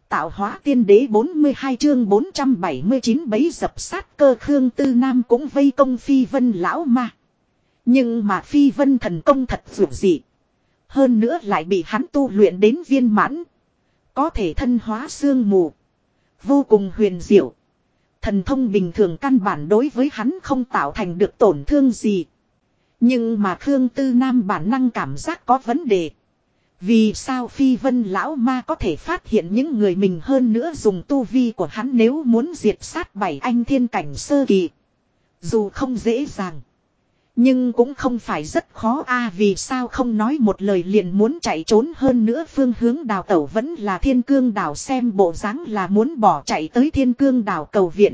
Tạo hóa tiên đế 42 chương 479 bấy dập sát cơ Khương Tư Nam cũng vây công Phi Vân lão ma. Nhưng mà Phi Vân thần công thật dữ dị. Hơn nữa lại bị hắn tu luyện đến viên mãn. Có thể thân hóa sương mù. Vô cùng huyền diệu. Thần thông bình thường căn bản đối với hắn không tạo thành được tổn thương gì. Nhưng mà Khương Tư Nam bản năng cảm giác có vấn đề. Vì sao Phi Vân lão ma có thể phát hiện những người mình hơn nữa dùng tu vi của hắn nếu muốn diệt sát 7 anh thiên cảnh sơ kỳ. Dù không dễ dàng. Nhưng cũng không phải rất khó vì sao không nói một lời liền muốn chạy trốn hơn nữa phương hướng đào tẩu vẫn là Thiên Cương đảo xem bộ dáng là muốn bỏ chạy tới Thiên Cương đảo cầu viện.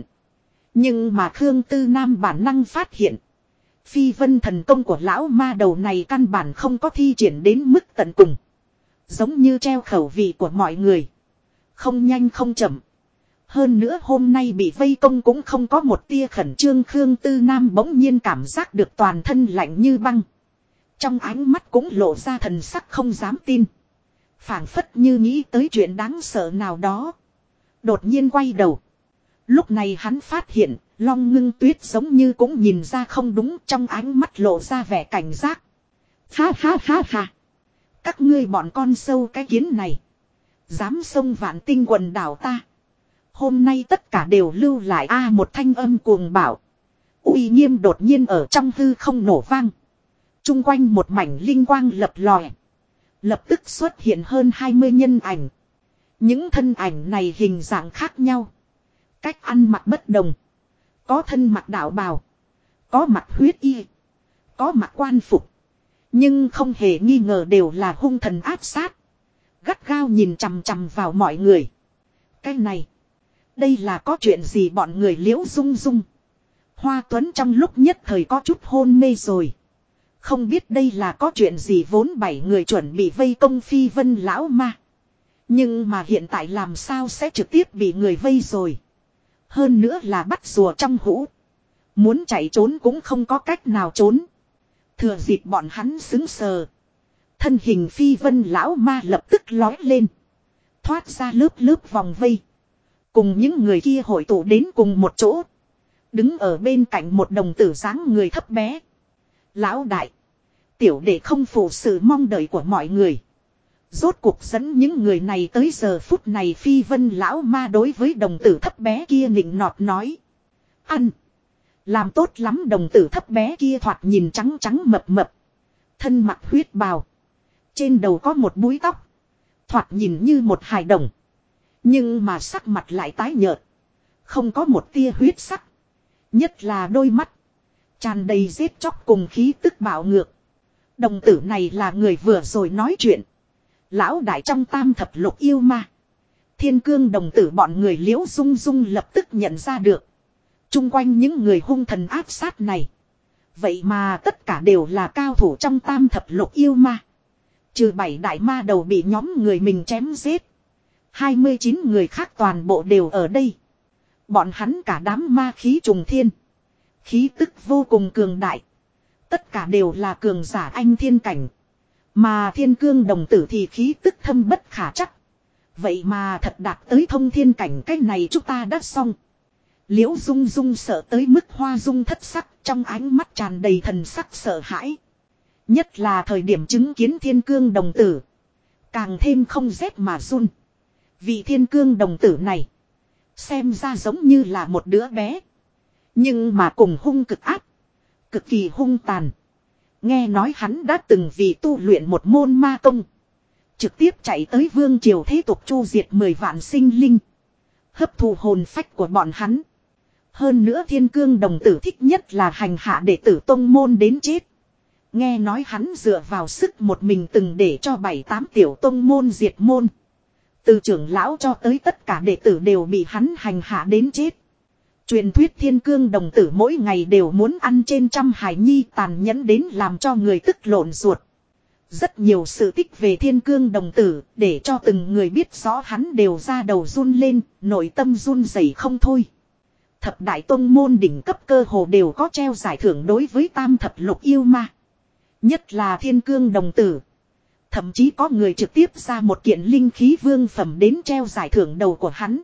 Nhưng mà Khương Tư Nam bản năng phát hiện. Phi Vân thần công của lão ma đầu này căn bản không có thi triển đến mức tận cùng. Giống như treo khẩu vị của mọi người. Không nhanh không chậm. Hơn nữa hôm nay bị vây công cũng không có một tia khẩn trương Khương Tư Nam bỗng nhiên cảm giác được toàn thân lạnh như băng. Trong ánh mắt cũng lộ ra thần sắc không dám tin. Phảng phất như nghĩ tới chuyện đáng sợ nào đó. Đột nhiên quay đầu. Lúc này hắn phát hiện Long Ngưng Tuyết giống như cũng nhìn ra không đúng trong ánh mắt lộ ra vẻ cảnh giác. Ha ha ha ha. Các ngươi bọn con sâu cái kiến này. Dám xông Vạn Tinh quần đảo ta. Hôm nay tất cả đều lưu lại một thanh âm cuồng bạo. Uy nghiêm đột nhiên ở trong hư không nổ vang. Trung quanh một mảnh linh quang lập lòe. Lập tức xuất hiện hơn 20 nhân ảnh. Những thân ảnh này hình dạng khác nhau. Cách ăn mặc bất đồng. Có thân mặc đạo bào. Có mặc huyết y. Có mặc quan phục. Nhưng không hề nghi ngờ đều là hung thần áp sát. Gắt gao nhìn chằm chằm vào mọi người. Cái này. Đây là có chuyện gì bọn người Liễu Dung Dung. Hoa Tuấn trong lúc nhất thời có chút hôn mê rồi. Không biết đây là có chuyện gì vốn 7 người chuẩn bị vây công Phi Vân lão ma. Nhưng mà hiện tại làm sao sẽ trực tiếp bị người vây rồi. Hơn nữa là bắt rùa trong hũ. Muốn chạy trốn cũng không có cách nào trốn. Thừa dịp bọn hắn xứng sờ. Thân hình Phi Vân lão ma lập tức lói lên. Thoát ra lớp lớp vòng vây. Cùng những người kia hội tụ đến cùng một chỗ. Đứng ở bên cạnh một đồng tử dáng người thấp bé. Lão đại. Tiểu đệ không phụ sự mong đợi của mọi người. Rốt cuộc dẫn những người này tới giờ phút này Phi Vân lão ma đối với đồng tử thấp bé kia nịnh nọt nói. Ăn. Làm tốt lắm đồng tử thấp bé kia thoạt nhìn trắng trắng mập mập. Thân mặc huyết bào. Trên đầu có một búi tóc. Thoạt nhìn như một hài đồng. Nhưng mà sắc mặt lại tái nhợt. Không có một tia huyết sắc. Nhất là đôi mắt. Tràn đầy giết chóc cùng khí tức bạo ngược. Đồng tử này là người vừa rồi nói chuyện. Lão đại trong tam thập lục yêu ma. Thiên Cương đồng tử bọn người Liễu Dung Dung lập tức nhận ra được. Trung quanh những người hung thần áp sát này. Vậy mà tất cả đều là cao thủ trong tam thập lục yêu ma. Trừ 7 đại ma đầu bị nhóm người mình chém giết. 29 người khác toàn bộ đều ở đây. Bọn hắn cả đám ma khí trùng thiên. Khí tức vô cùng cường đại. Tất cả đều là cường giả anh thiên cảnh. Mà Thiên Cương đồng tử thì khí tức thâm bất khả chắc. Vậy mà thật đạt tới thông thiên cảnh, cái này chúng ta đã xong. Liễu Dung Dung sợ tới mức hoa dung thất sắc, trong ánh mắt tràn đầy thần sắc sợ hãi. Nhất là thời điểm chứng kiến Thiên Cương đồng tử. Càng thêm không rét mà run. Vị Thiên Cương đồng tử này. Xem ra giống như là một đứa bé. Nhưng mà cùng hung cực áp. Cực kỳ hung tàn. Nghe nói hắn đã từng vì tu luyện một môn ma công. Trực tiếp chạy tới vương triều thế tục chu diệt 10 vạn sinh linh. Hấp thụ hồn phách của bọn hắn. Hơn nữa Thiên Cương đồng tử thích nhất là hành hạ đệ tử tông môn đến chết. Nghe nói hắn dựa vào sức một mình từng để cho 7-8 tiểu tông môn diệt môn. Từ trưởng lão cho tới tất cả đệ tử đều bị hắn hành hạ đến chết. Truyền thuyết Thiên Cương đồng tử mỗi ngày đều muốn ăn trên trăm hài nhi tàn nhẫn đến làm cho người tức lộn ruột. Rất nhiều sự tích về Thiên Cương đồng tử để cho từng người biết rõ hắn đều ra đầu run lên, nội tâm run rẩy không thôi. Thập đại tông môn đỉnh cấp cơ hồ đều có treo giải thưởng đối với tam thập lục yêu ma. Nhất là Thiên Cương đồng tử. Thậm chí có người trực tiếp ra một kiện linh khí vương phẩm đến treo giải thưởng đầu của hắn.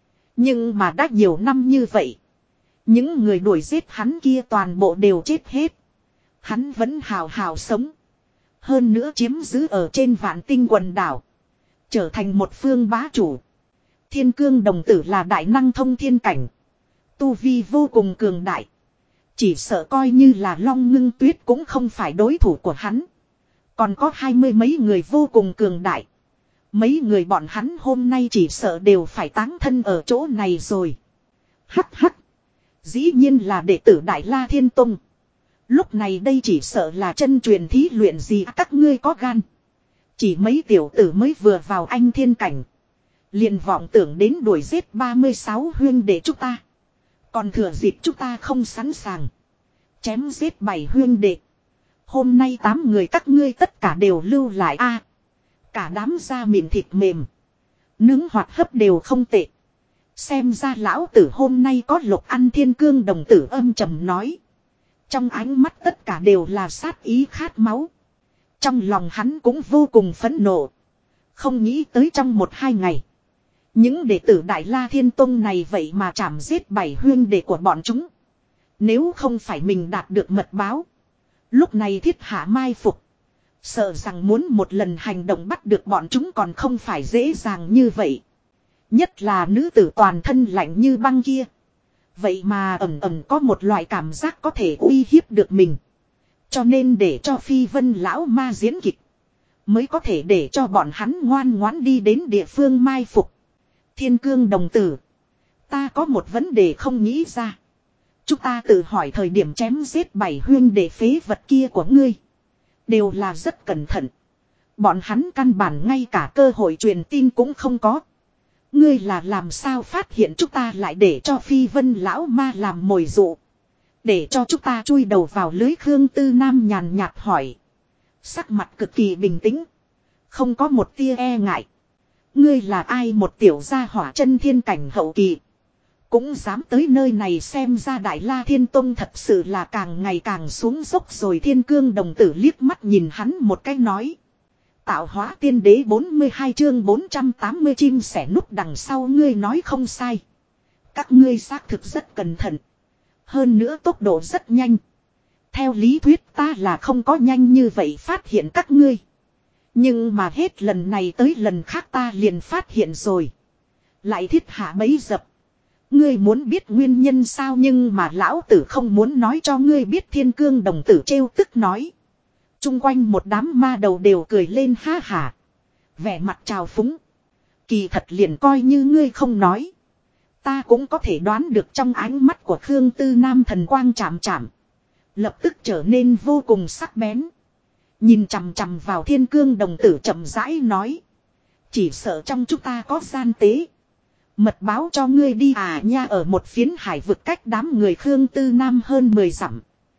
Nhưng mà đã nhiều năm như vậy. Những người đuổi giết hắn kia toàn bộ đều chết hết. Hắn vẫn hào hào sống. Hơn nữa chiếm giữ ở trên Vạn Tinh quần đảo. Trở thành một phương bá chủ. Thiên cương đồng tử là đại năng thông thiên cảnh. Tu vi vô cùng cường đại. Chỉ sợ coi như là Long Ngưng Tuyết cũng không phải đối thủ của hắn. Còn có 20 mấy người vô cùng cường đại. Mấy người bọn hắn hôm nay chỉ sợ đều phải táng thân ở chỗ này rồi. Hắc hắc. Dĩ nhiên là đệ tử Đại La Thiên Tông. Lúc này đây chỉ sợ là chân truyền thí luyện gì các ngươi có gan. Chỉ mấy tiểu tử mới vừa vào anh thiên cảnh. Liền vọng tưởng đến đuổi giết 36 huyên đệ chúng ta. Còn thừa dịp chúng ta không sẵn sàng. Chém giết 7 huyên đệ. Hôm nay 8 người các ngươi tất cả đều lưu lại a. Cả đám da mịn thịt mềm. Nướng hoặc hấp đều không tệ. Xem ra lão tử hôm nay có lộc ăn thiên cương đồng tử âm trầm nói. Trong ánh mắt tất cả đều là sát ý khát máu. Trong lòng hắn cũng vô cùng phẫn nộ. Không nghĩ tới trong 1-2 ngày. Những đệ tử Đại La Thiên Tông này vậy mà chảm giết 7 huyên đệ của bọn chúng. Nếu không phải mình đạt được mật báo. Lúc này thiết hạ mai phục. Sợ rằng muốn một lần hành động bắt được bọn chúng còn không phải dễ dàng như vậy. Nhất là nữ tử toàn thân lạnh như băng kia. Vậy mà ẩn ẩn có một loại cảm giác có thể uy hiếp được mình. Cho nên để cho Phi Vân lão ma diễn kịch. Mới có thể để cho bọn hắn ngoan ngoãn đi đến địa phương mai phục. Thiên cương đồng tử. Ta có một vấn đề không nghĩ ra. Chúng ta tự hỏi thời điểm chém giết 7 huyên đệ phế vật kia của ngươi. Đều là rất cẩn thận. Bọn hắn căn bản ngay cả cơ hội truyền tin cũng không có. Ngươi là làm sao phát hiện chúng ta lại để cho Phi Vân lão ma làm mồi dụ. Để cho chúng ta chui đầu vào lưới. Khương Tư Nam nhàn nhạt hỏi. Sắc mặt cực kỳ bình tĩnh. Không có một tia e ngại. Ngươi là ai một tiểu gia hỏa chân thiên cảnh hậu kỳ. Cũng dám tới nơi này xem ra Đại La Thiên Tông thật sự là càng ngày càng xuống dốc rồi. Thiên cương đồng tử liếc mắt nhìn hắn một cái nói. Tạo hóa tiên đế 42 chương 480 chim sẻ núp đằng sau ngươi nói không sai. Các ngươi xác thực rất cẩn thận. Hơn nữa tốc độ rất nhanh. Theo lý thuyết ta là không có nhanh như vậy phát hiện các ngươi. Nhưng mà hết lần này tới lần khác ta liền phát hiện rồi. Lại thiết hạ bấy dập. Ngươi muốn biết nguyên nhân sao nhưng mà lão tử không muốn nói cho ngươi biết. Thiên cương đồng tử trêu tức nói. Trung quanh một đám ma đầu đều cười lên ha hả. Vẻ mặt trào phúng. Kỳ thật liền coi như ngươi không nói. Ta cũng có thể đoán được trong ánh mắt của Khương Tư Nam thần quang chạm chạm. Lập tức trở nên vô cùng sắc bén. Nhìn chằm chằm vào thiên cương đồng tử chậm rãi nói. Chỉ sợ trong chúng ta có gian tế. Mật báo cho ngươi đi à nha. Ở một phiến hải vực cách đám người Khương Tư Nam hơn 10 dặm.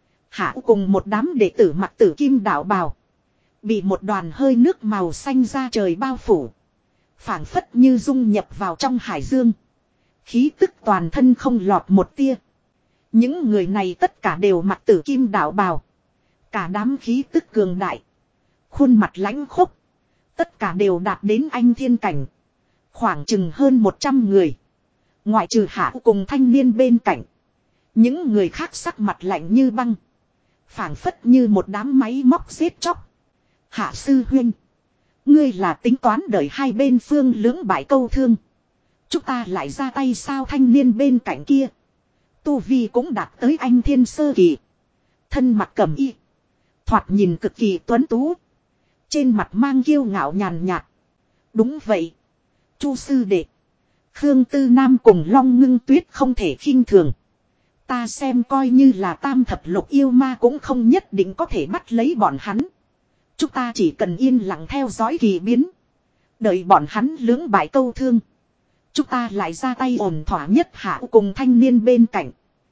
Hạ cùng một đám đệ tử mặc tử kim đạo bào. Bị một đoàn hơi nước màu xanh ra trời bao phủ. Phảng phất như dung nhập vào trong hải dương. Khí tức toàn thân không lọt một tia. Những người này tất cả đều mặc tử kim đạo bào. Cả đám khí tức cường đại. Khuôn mặt lãnh khốc. Tất cả đều đạt đến anh thiên cảnh. Khoảng chừng hơn 100 người. Ngoại trừ Hạ cùng thanh niên bên cạnh. Những người khác sắc mặt lạnh như băng. Phảng phất như một đám máy móc giết chóc. Hạ sư huynh. Ngươi là tính toán đợi hai bên phương lưỡng bại câu thương. Chúng ta lại ra tay sao? Thanh niên bên cạnh kia. Tu vi cũng đạt tới anh thiên sơ kỳ. Thân mặt cẩm y. Thoạt nhìn cực kỳ tuấn tú. Trên mặt mang kiêu ngạo nhàn nhạt. Đúng vậy. Chu sư đệ. Khương Tư Nam cùng Long Ngưng Tuyết không thể khinh thường. Ta xem coi như là tam thập lục yêu ma cũng không nhất định có thể bắt lấy bọn hắn. Chúng ta chỉ cần yên lặng theo dõi kỳ biến. Đợi bọn hắn lưỡng bại câu thương. Chúng ta lại ra tay ổn thỏa nhất. Hạ cùng thanh niên bên cạnh.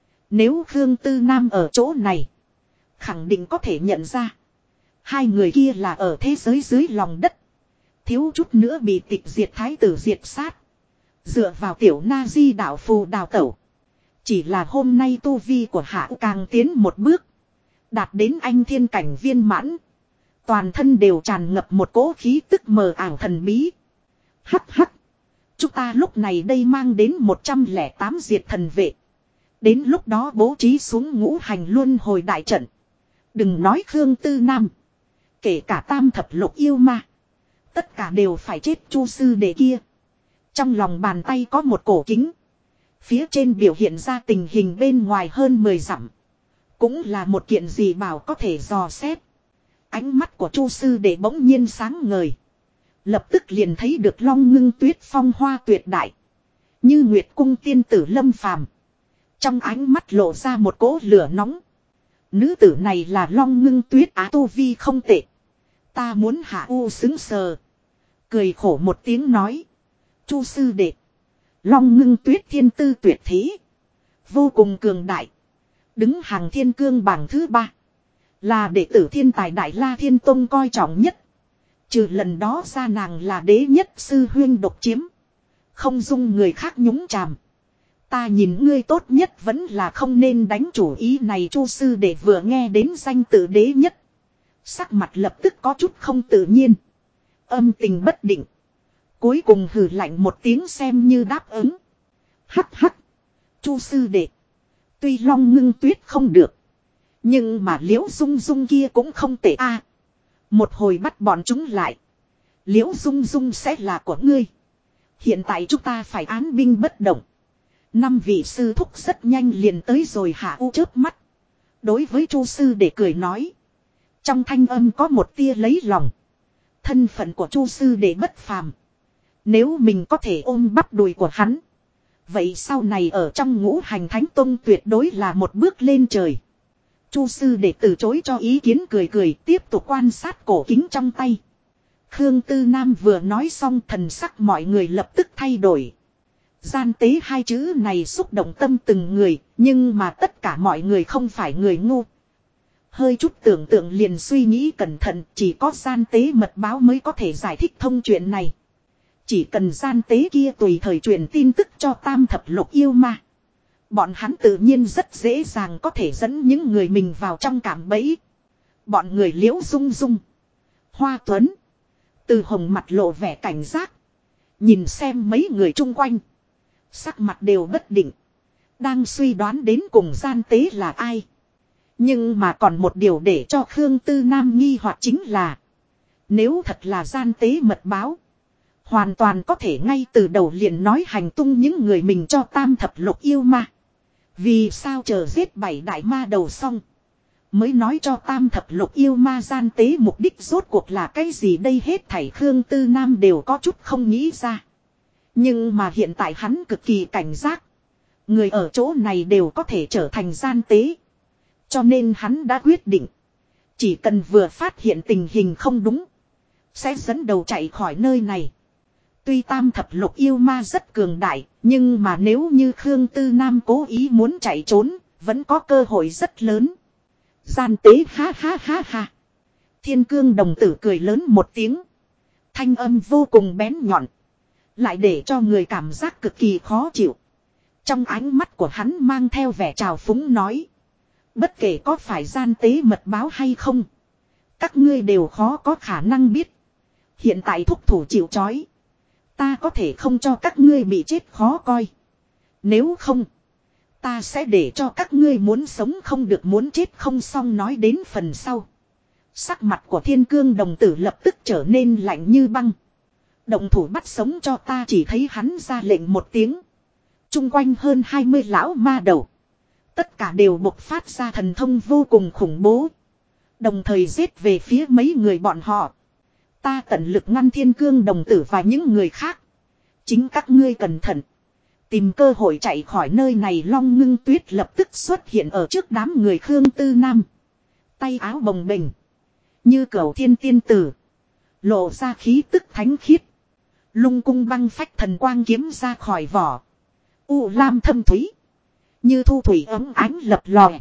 Nếu Khương Tư Nam ở chỗ này. Khẳng định có thể nhận ra. Hai người kia là ở thế giới dưới lòng đất. Thiếu chút nữa bị tịch diệt thái tử diệt sát. Dựa vào tiểu na di đạo phù đào tẩu. Chỉ là hôm nay tu vi của Hạ càng tiến một bước. Đạt đến anh thiên cảnh viên mãn. Toàn thân đều tràn ngập một cỗ khí tức mờ ảo thần bí. Hắc hắc. Chúng ta lúc này đây mang đến 108 diệt thần vệ. Đến lúc đó bố trí xuống ngũ hành luân hồi đại trận. Đừng nói Khương Tư Nam. Kể cả tam thập lục yêu ma. Tất cả đều phải chết Chu sư đệ kia. Trong lòng bàn tay có một cổ kính. Phía trên biểu hiện ra tình hình bên ngoài hơn 10 dặm. Cũng là một kiện gì bảo có thể dò xét. Ánh mắt của Chu sư đệ bỗng nhiên sáng ngời. Lập tức liền thấy được Long Ngưng Tuyết phong hoa tuyệt đại. Như Nguyệt cung tiên tử lâm phàm. Trong ánh mắt lộ ra một cỗ lửa nóng. Nữ tử này là Long Ngưng Tuyết á, tu vi không tệ. Ta muốn hạ u xứng sờ. Cười khổ một tiếng nói. Chu sư đệ. Long Ngưng Tuyết thiên tư tuyệt thế. Vô cùng cường đại. Đứng hàng thiên cương bảng thứ 3. Là đệ tử thiên tài Đại La Thiên Tông coi trọng nhất. Trừ lần đó ra nàng là đế nhất sư huyên độc chiếm. Không dung người khác nhúng chàm. Ta nhìn ngươi tốt nhất vẫn là không nên đánh chủ ý này. Chu sư đệ vừa nghe đến danh tự đế nhất. Sắc mặt lập tức có chút không tự nhiên. Âm tình bất định. Cuối cùng hừ lạnh một tiếng xem như đáp ứng. Hắc hắc. Chu sư đệ. Tuy Long Ngưng Tuyết không được. Nhưng mà Liễu Dung Dung kia cũng không tệ a. Một hồi bắt bọn chúng lại. Liễu Dung Dung sẽ là của ngươi. Hiện tại chúng ta phải án binh bất động. 5 vị sư thúc rất nhanh liền tới rồi hạ u chớp mắt. Đối với Chu sư để cười nói. Trong thanh âm có một tia lấy lòng. Thân phận của Chu sư để bất phàm. Nếu mình có thể ôm bắp đùi của hắn. Vậy sau này ở trong ngũ hành thánh tông tuyệt đối là một bước lên trời. Chu sư để từ chối cho ý kiến cười cười tiếp tục quan sát cổ kính trong tay. Khương Tư Nam vừa nói xong thần sắc mọi người lập tức thay đổi. Gian tế 2 chữ này xúc động tâm từng người, nhưng mà tất cả mọi người không phải người ngu. Hơi chút tưởng tượng liền suy nghĩ cẩn thận, chỉ có gian tế mật báo mới có thể giải thích thông chuyện này. Chỉ cần gian tế kia tùy thời truyền tin tức cho tam thập lục yêu ma. Bọn hắn tự nhiên rất dễ dàng có thể dẫn những người mình vào trong cạm bẫy. Bọn người Liễu Dung Dung, Hoa Tuấn, Từ Hồng mặt lộ vẻ cảnh giác. Nhìn xem mấy người chung quanh. Sắc mặt đều bất định. Đang suy đoán đến cùng gian tế là ai. Nhưng mà còn một điều để cho Khương Tư Nam nghi hoặc chính là. Nếu thật là gian tế mật báo. Hoàn toàn có thể ngay từ đầu liền nói hành tung những người mình cho tam thập lục yêu ma. Vì sao chờ giết 7 đại ma đầu xong. Mới nói cho tam thập lục yêu ma gian tế mục đích rốt cuộc là cái gì đây hết thảy Khương Tư Nam đều có chút không nghĩ ra. Nhưng mà hiện tại hắn cực kỳ cảnh giác. Người ở chỗ này đều có thể trở thành gian tế. Cho nên hắn đã quyết định. Chỉ cần vừa phát hiện tình hình không đúng. Sẽ dẫn đầu chạy khỏi nơi này. Tuy tam thập lục yêu ma rất cường đại. Nhưng mà nếu như Khương Tư Nam cố ý muốn chạy trốn. Vẫn có cơ hội rất lớn. Gian tế ha ha ha ha. Thiên cương đồng tử cười lớn một tiếng. Thanh âm vô cùng bén nhọn. Lại để cho người cảm giác cực kỳ khó chịu. Trong ánh mắt của hắn mang theo vẻ trào phúng nói. Bất kể có phải gian tế mật báo hay không. Các ngươi đều khó có khả năng biết. Hiện tại thúc thủ chịu trói. Ta có thể không cho các ngươi bị chết khó coi. Nếu không. Ta sẽ để cho các ngươi muốn sống không được muốn chết không xong nói đến phần sau. Sắc mặt của thiên cương đồng tử lập tức trở nên lạnh như băng. Động thủ bắt sống cho ta chỉ thấy hắn ra lệnh một tiếng. Trung quanh hơn 20 lão ma đầu. Tất cả đều bộc phát ra thần thông vô cùng khủng bố. Đồng thời giết về phía mấy người bọn họ. Ta tận lực ngăn thiên cương đồng tử và những người khác. Chính các ngươi cẩn thận. Tìm cơ hội chạy khỏi nơi này Long Ngưng Tuyết lập tức xuất hiện ở trước đám người Khương Tư Nam. Tay áo bồng bềnh. Như cẩu thiên tiên tử. Lộ ra khí tức thánh khiết. Lung cung băng phách thần quang kiếm ra khỏi vỏ. U lam thâm thúy. Như thu thủy ấm ánh lập lòe.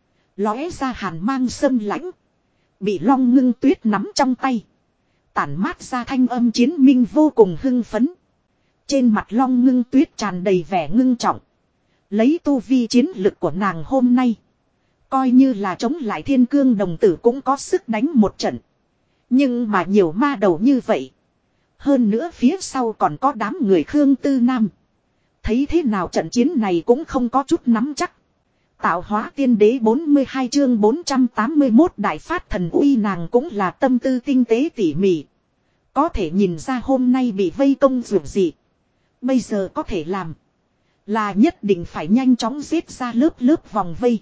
Lóe ra hàn mang sâm lãnh. Bị Long Ngưng Tuyết nắm trong tay. Tản mát ra thanh âm chiến minh vô cùng hưng phấn. Trên mặt Long Ngưng Tuyết tràn đầy vẻ ngưng trọng. Lấy tu vi chiến lực của nàng hôm nay. Coi như là chống lại thiên cương đồng tử cũng có sức đánh một trận. Nhưng mà nhiều ma đầu như vậy. Hơn nữa phía sau còn có đám người Khương Tư Nam. Thấy thế nào trận chiến này cũng không có chút nắm chắc. Tạo hóa tiên đế 42 chương 481 đại phát thần uy, nàng cũng là tâm tư tinh tế tỉ mỉ. Có thể nhìn ra hôm nay bị vây công dù gì. Bây giờ có thể làm là nhất định phải nhanh chóng giết ra lớp vòng vây.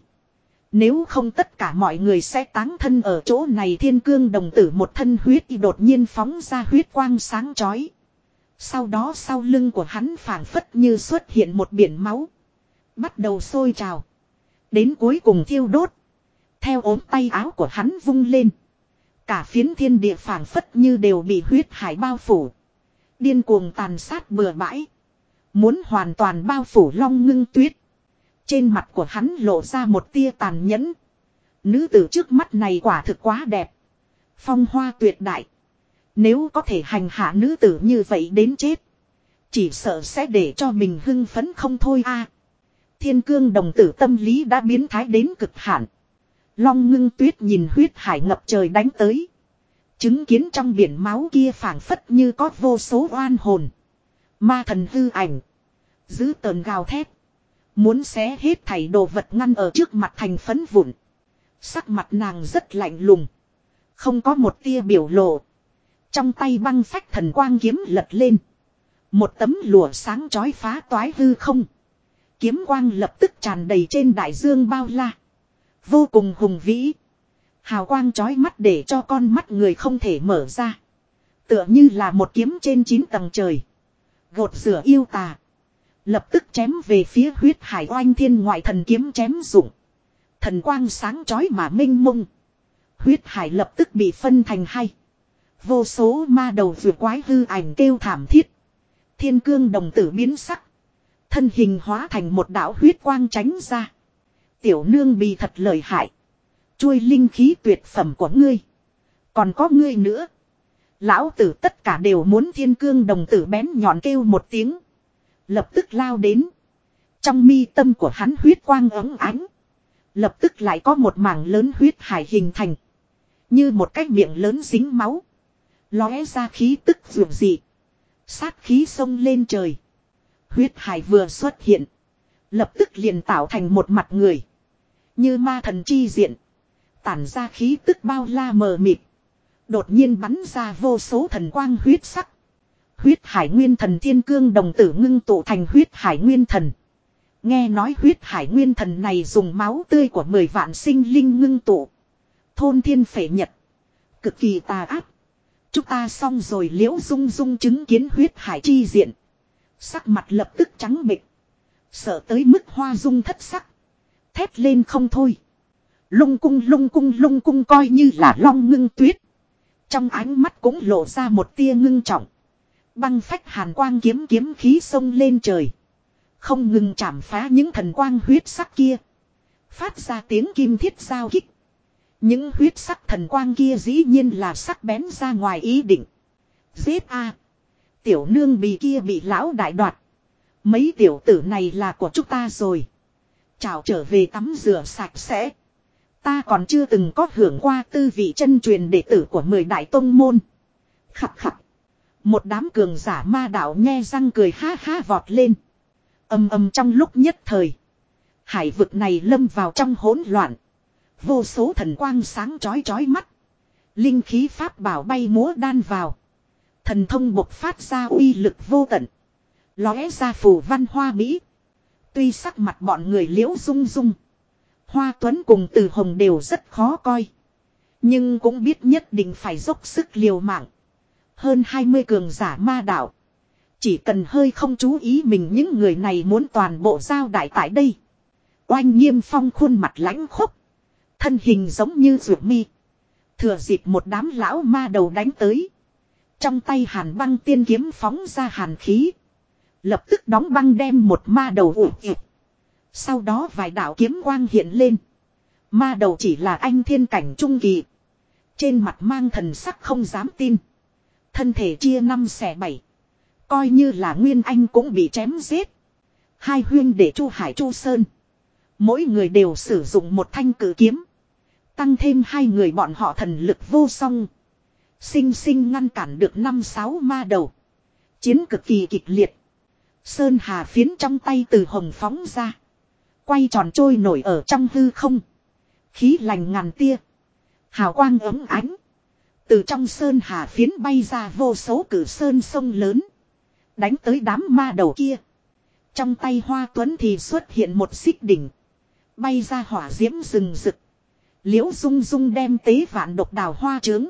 Nếu không tất cả mọi người sẽ táng thân ở chỗ này. Thiên cương đồng tử một thân huyết đột nhiên phóng ra huyết quang sáng chói. Sau đó sau lưng của hắn phảng phất như xuất hiện một biển máu. Bắt đầu sôi trào. Đến cuối cùng thiêu đốt. Theo ốm tay áo của hắn vung lên. Cả phiến thiên địa phảng phất như đều bị huyết hải bao phủ. Điên cuồng tàn sát bừa bãi. Muốn hoàn toàn bao phủ Long Ngưng Tuyết. Trên mặt của hắn lộ ra một tia tàn nhẫn. Nữ tử trước mắt này quả thực quá đẹp. Phong hoa tuyệt đại. Nếu có thể hành hạ nữ tử như vậy đến chết. Chỉ sợ sẽ để cho mình hưng phấn không thôi a. Thiên cương đồng tử tâm lý đã biến thái đến cực hạn. Long Ngưng Tuyết nhìn huyết hải ngập trời đánh tới. Chứng kiến trong biển máu kia phảng phất như có vô số oan hồn. Ma thần hư ảnh. Giữ tờn gào thét. Muốn xé hết thảy đồ vật ngăn ở trước mặt thành phấn vụn. Sắc mặt nàng rất lạnh lùng. Không có một tia biểu lộ. Trong tay băng phách thần quang kiếm lật lên. Một tấm lụa sáng chói phá toái hư không. Kiếm quang lập tức tràn đầy trên đại dương bao la. Vô cùng hùng vĩ. Hào quang chói mắt để cho con mắt người không thể mở ra. Tựa như là một kiếm trên 9 tầng trời. Gột rửa yêu tà. Lập tức chém về phía huyết hải oanh thiên ngoại thần kiếm chém rụng. Thần quang sáng chói mà minh mông. Huyết hải lập tức bị phân thành hai. Vô số ma đầu vừa quái hư ảnh kêu thảm thiết. Thiên cương đồng tử biến sắc. Thân hình hóa thành một đạo huyết quang tránh ra. Tiểu nương bị thật lợi hại. Chuôi linh khí tuyệt phẩm của ngươi. Còn có ngươi nữa. Lão tử tất cả đều muốn. Thiên cương đồng tử bén nhọn kêu một tiếng. Lập tức lao đến. Trong mi tâm của hắn huyết quang ấm ánh. Lập tức lại có một mảng lớn huyết hải hình thành. Như một cái miệng lớn dính máu. Lóe ra khí tức dường dị. Sát khí sông lên trời. Huyết hải vừa xuất hiện. Lập tức liền tạo thành một mặt người. Như ma thần chi diện. Tản ra khí tức bao la mờ mịt. Đột nhiên bắn ra vô số thần quang huyết sắc. Huyết hải nguyên thần thiên cương đồng tử ngưng tụ thành huyết hải nguyên thần. Nghe nói huyết hải nguyên thần này dùng máu tươi của 10 vạn sinh linh ngưng tụ. Thôn thiên phệ nhật. Cực kỳ tà ác. Chúng ta xong rồi. Liễu Dung Dung chứng kiến huyết hải chi diện. Sắc mặt lập tức trắng bệch. Sợ tới mức hoa dung thất sắc. Thét lên không thôi. Lung cung coi như là Long Ngưng Tuyết. Trong ánh mắt cũng lộ ra một tia ngưng trọng. Băng phách hàn quang kiếm khí sông lên trời. Không ngừng chảm phá những thần quang huyết sắc kia. Phát ra tiếng kim thiết giao kích. Những huyết sắc thần quang kia dĩ nhiên là sắc bén ra ngoài ý định. Giết a. Tiểu nương bì kia bị lão đại đoạt. Mấy tiểu tử này là của chúng ta rồi. Chào trở về tắm rửa sạch sẽ. Ta còn chưa từng có hưởng qua tư vị chân truyền đệ tử của 10 đại tông môn. Khập khập. Một đám cường giả ma đạo nhe răng cười ha ha vọt lên. Ầm ầm trong lúc nhất thời. Hải vực này lâm vào trong hỗn loạn. Vô số thần quang sáng chói chói mắt. Linh khí pháp bảo bay múa đan vào. Thần thông bộc phát ra uy lực vô tận. Lóe ra phù văn hoa mỹ. Tuy sắc mặt bọn người Liễu Dung Dung, Hoa Tuấn cùng Từ Hồng đều rất khó coi. Nhưng cũng biết nhất định phải dốc sức liều mạng. Hơn 20 cường giả ma đạo. Chỉ cần hơi không chú ý mình những người này muốn toàn bộ giao đại tại đây. Oanh Nghiêm Phong khuôn mặt lãnh khốc. Thân hình giống như ruột mi. Thừa dịp một đám lão ma đầu đánh tới. Trong tay hàn băng tiên kiếm phóng ra hàn khí. Lập tức đóng băng đem một ma đầu ủ ịp. Sau đó vài đạo kiếm quang hiện lên. Ma đầu chỉ là anh thiên cảnh trung kỳ. Trên mặt mang thần sắc không dám tin. Thân thể chia 5 xẻ 7. Coi như là Nguyên Anh cũng bị chém giết. Hai huyên để Chu Hải Chu Sơn. Mỗi người đều sử dụng một thanh cử kiếm. Tăng thêm hai người bọn họ thần lực vô song. Sinh sinh ngăn cản được 5-6 ma đầu. Chiến cực kỳ kịch liệt. Sơn hà phiến trong tay từ hồng phóng ra. Quay tròn trôi nổi ở trong hư không. Khí lành ngàn tia. Hào quang ấm ánh. Từ trong sơn hà phiến bay ra vô số cử sơn sông lớn. Đánh tới đám ma đầu kia. Trong tay Hoa Tuấn thì xuất hiện một xích đỉnh. Bay ra hỏa diễm rừng rực. Liễu Dung Dung đem tế vạn độc đào hoa trướng.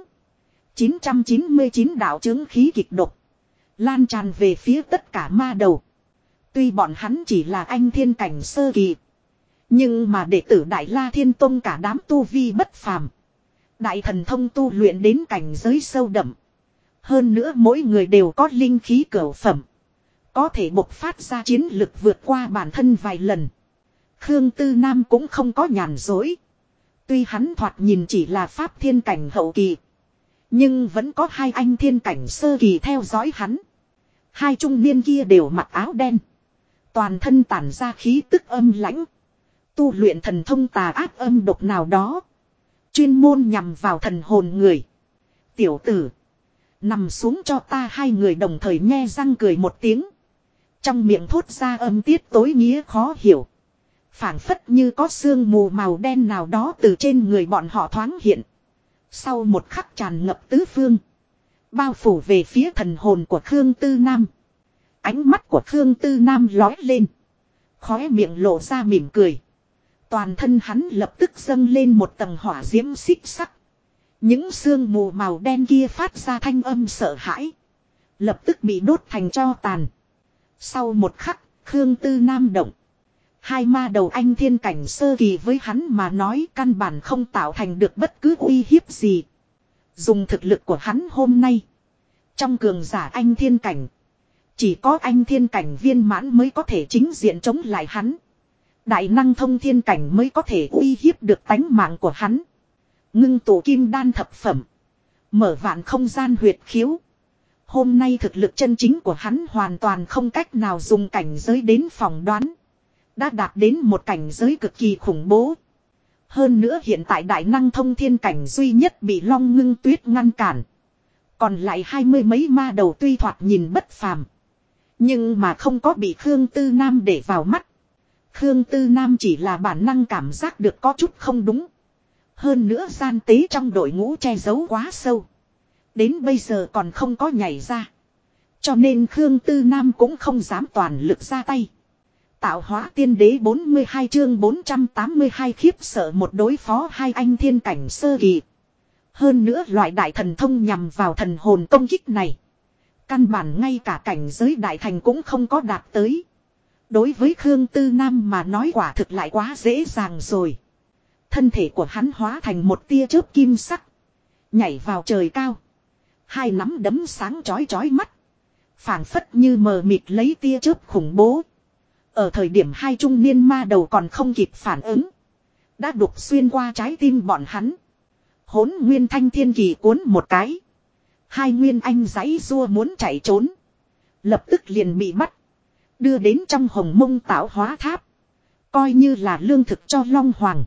999 đạo trướng khí kịch độc. Lan tràn về phía tất cả ma đầu. Tuy bọn hắn chỉ là anh thiên cảnh sơ kỳ. Nhưng mà đệ tử Đại La Thiên Tông cả đám tu vi bất phàm. Đại thần thông tu luyện đến cảnh giới sâu đậm. Hơn nữa mỗi người đều có linh khí cửu phẩm. Có thể bộc phát ra chiến lực vượt qua bản thân vài lần. Khương Tư Nam cũng không có nhàn dối. Tuy hắn thoạt nhìn chỉ là pháp thiên cảnh hậu kỳ. Nhưng vẫn có hai anh thiên cảnh sơ kỳ theo dõi hắn. Hai trung niên kia đều mặc áo đen. Toàn thân tản ra khí tức âm lãnh. Tu luyện thần thông tà ác âm độc nào đó. Chuyên môn nhằm vào thần hồn người. Tiểu tử. Nằm xuống cho ta. Hai người đồng thời nhe răng cười một tiếng. Trong miệng thốt ra âm tiết tối nghĩa khó hiểu. Phảng phất như có sương mù màu đen nào đó từ trên người bọn họ thoáng hiện. Sau một khắc tràn ngập tứ phương. Bao phủ về phía thần hồn của Khương Tư Nam. Ánh mắt của Khương Tư Nam lói lên. Khóe miệng lộ ra mỉm cười. Toàn thân hắn lập tức dâng lên một tầng hỏa diễm xích sắc. Những sương mù màu đen kia phát ra thanh âm sợ hãi. Lập tức bị đốt thành tro tàn. Sau một khắc, Khương Tư Nam động. Hai ma đầu anh thiên cảnh sơ kỳ với hắn mà nói căn bản không tạo thành được bất cứ uy hiếp gì. Dùng thực lực của hắn hôm nay. Trong cường giả anh thiên cảnh. Chỉ có anh thiên cảnh viên mãn mới có thể chính diện chống lại hắn. Đại năng thông thiên cảnh mới có thể uy hiếp được tánh mạng của hắn. Ngưng tụ kim đan thập phẩm. Mở vạn không gian huyệt khiếu. Hôm nay thực lực chân chính của hắn hoàn toàn không cách nào dùng cảnh giới đến phỏng đoán. Đã đạt đến một cảnh giới cực kỳ khủng bố. Hơn nữa hiện tại đại năng thông thiên cảnh duy nhất bị Long Ngưng Tuyết ngăn cản. Còn lại 20 mấy ma đầu tuy thoạt nhìn bất phàm. Nhưng mà không có bị Khương Tư Nam để vào mắt. Khương Tư Nam chỉ là bản năng cảm giác được có chút không đúng. Hơn nữa gian tế trong đội ngũ che giấu quá sâu. Đến bây giờ còn không có nhảy ra. Cho nên Khương Tư Nam cũng không dám toàn lực ra tay. Tạo hóa tiên đế 42 chương 482 khiếp sợ một đối phó hai anh thiên cảnh sơ kỳ. Hơn nữa loại đại thần thông nhằm vào thần hồn công kích này. Căn bản ngay cả cảnh giới đại thành cũng không có đạt tới. Đối với Khương Tư Nam mà nói quả thực lại quá dễ dàng rồi. Thân thể của hắn hóa thành một tia chớp kim sắc. Nhảy vào trời cao. Hai nắm đấm sáng chói chói mắt. Phảng phất như mờ mịt lấy tia chớp khủng bố. Ở thời điểm hai trung niên ma đầu còn không kịp phản ứng. Đã đục xuyên qua trái tim bọn hắn. Hỗn nguyên thanh thiên kỳ cuốn một cái. Hai nguyên anh giãy rua muốn chạy trốn. Lập tức liền bị bắt. Đưa đến trong hồng mông tạo hóa tháp. Coi như là lương thực cho Long Hoàng.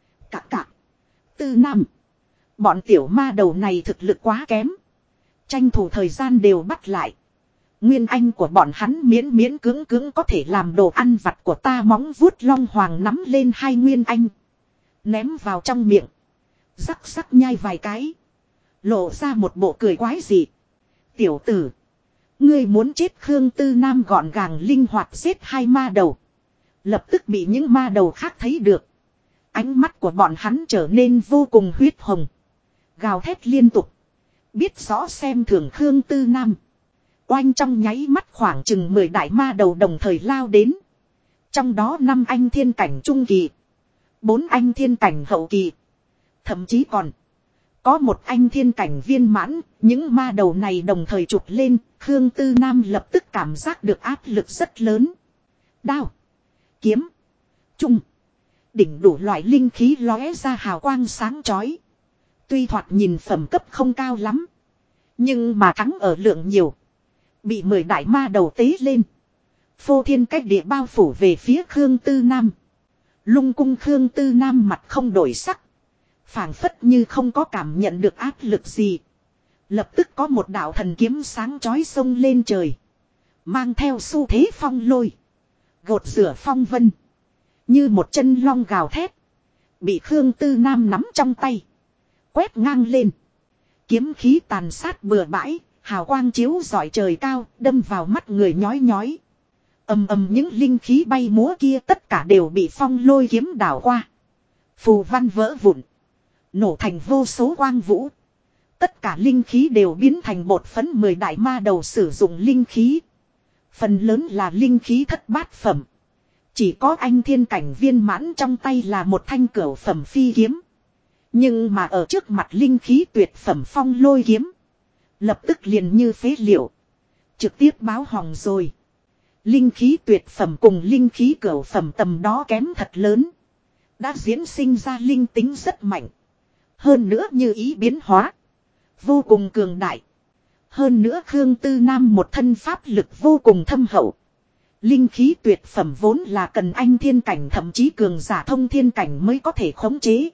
Cạ. Tư Nam. Bọn tiểu ma đầu này thực lực quá kém. Tranh thủ thời gian đều bắt lại. Nguyên anh của bọn hắn miễn miễn cưỡng có thể làm đồ ăn vặt của ta. Móng vuốt Long Hoàng nắm lên hai nguyên anh. Ném vào trong miệng. Rắc rắc nhai vài cái. Lộ ra một bộ cười quái dị. Tiểu tử. Ngươi muốn chết. Khương Tư Nam gọn gàng linh hoạt giết hai ma đầu. Lập tức bị những ma đầu khác thấy được. Ánh mắt của bọn hắn trở nên vô cùng huyết hồng. Gào thét liên tục. Biết rõ xem thường Khương Tư Nam. Oanh trong nháy mắt khoảng chừng 10 đại ma đầu đồng thời lao đến. Trong đó 5 anh thiên cảnh trung kỳ. 4 anh thiên cảnh hậu kỳ. Thậm chí còn có một anh thiên cảnh viên mãn. Những ma đầu này đồng thời chụp lên. Khương Tư Nam lập tức cảm giác được áp lực rất lớn. Đao. Kiếm. Trung. Đỉnh đủ loại linh khí lóe ra hào quang sáng chói. Tuy thoạt nhìn phẩm cấp không cao lắm. Nhưng mà thắng ở lượng nhiều. Bị 10 đại ma đầu tế lên. Phô thiên cách địa bao phủ về phía Khương Tư Nam. Lung cung Khương Tư Nam mặt không đổi sắc. Phảng phất như không có cảm nhận được áp lực gì. Lập tức có một đạo thần kiếm sáng chói sông lên trời. Mang theo xu thế phong lôi. Gột rửa phong vân. Như một chân long gào thét. Bị Khương Tư Nam nắm trong tay. Quét ngang lên. Kiếm khí tàn sát bừa bãi. Hào quang chiếu rọi trời cao. Đâm vào mắt người nhói nhói. Ầm ầm những linh khí bay múa kia tất cả đều bị phong lôi kiếm đảo qua. Phù văn vỡ vụn. Nổ thành vô số quang vũ. Tất cả linh khí đều biến thành bột phấn 10 đại ma đầu sử dụng linh khí. Phần lớn là linh khí thất bát phẩm. Chỉ có anh thiên cảnh viên mãn trong tay là một thanh cửu phẩm phi kiếm. Nhưng mà ở trước mặt linh khí tuyệt phẩm phong lôi kiếm. Lập tức liền như phế liệu. Trực tiếp báo hỏng rồi. Linh khí tuyệt phẩm cùng linh khí cửu phẩm tầm đó kém thật lớn. Đã diễn sinh ra linh tính rất mạnh. Hơn nữa như ý biến hóa. Vô cùng cường đại. Hơn nữa Khương Tư Nam một thân pháp lực vô cùng thâm hậu. Linh khí tuyệt phẩm vốn là cần anh thiên cảnh thậm chí cường giả thông thiên cảnh mới có thể khống chế.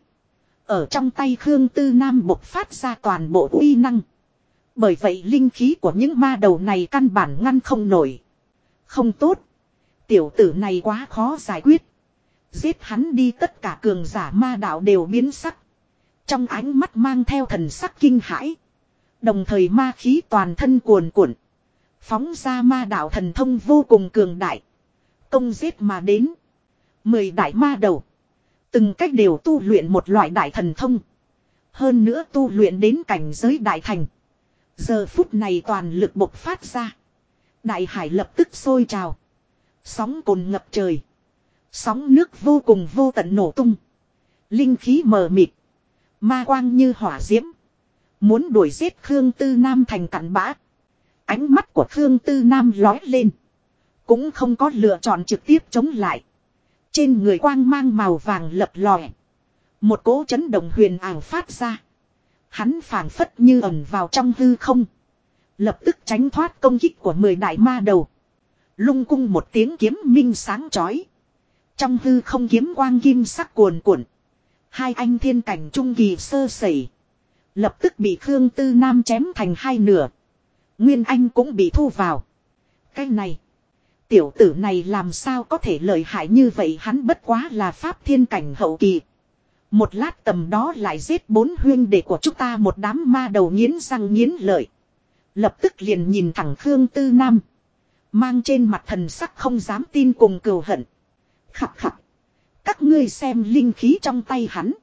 Ở trong tay Khương Tư Nam bộc phát ra toàn bộ uy năng. Bởi vậy linh khí của những ma đầu này căn bản ngăn không nổi. Không tốt. Tiểu tử này quá khó giải quyết. Giết hắn đi tất cả cường giả ma đạo đều biến sắc. Trong ánh mắt mang theo thần sắc kinh hãi. Đồng thời ma khí toàn thân cuồn cuộn. Phóng ra ma đạo thần thông vô cùng cường đại. Công giết mà đến. 10 đại ma đầu. Từng cách đều tu luyện một loại đại thần thông. Hơn nữa tu luyện đến cảnh giới đại thành. Giờ phút này toàn lực bộc phát ra. Đại hải lập tức sôi trào. Sóng cồn ngập trời. Sóng nước vô cùng vô tận nổ tung. Linh khí mờ mịt. Ma quang như hỏa diễm. Muốn đuổi giết Khương Tư Nam thành cặn bã. Ánh mắt của Khương Tư Nam lói lên. Cũng không có lựa chọn trực tiếp chống lại. Trên người quang mang màu vàng lập lòe. Một cỗ chấn động huyền ảo phát ra. Hắn phảng phất như ẩn vào trong hư không. Lập tức tránh thoát công kích của 10 đại ma đầu. Lung cung một tiếng kiếm minh sáng chói. Trong hư không kiếm quang kim sắc cuồn cuộn. Hai anh thiên cảnh trung kỳ sơ sẩy. Lập tức bị Khương Tư Nam chém thành hai nửa. Nguyên Anh cũng bị thu vào. Cái này. Tiểu tử này làm sao có thể lợi hại như vậy, hắn bất quá là pháp thiên cảnh hậu kỳ. Một lát tầm đó lại giết 4 huynh đệ của chúng ta, một đám ma đầu nghiến răng nghiến lợi. Lập tức liền nhìn thẳng Khương Tư Nam. Mang trên mặt thần sắc không dám tin cùng cừu hận. Khập khập. Các ngươi xem linh khí trong tay hắn.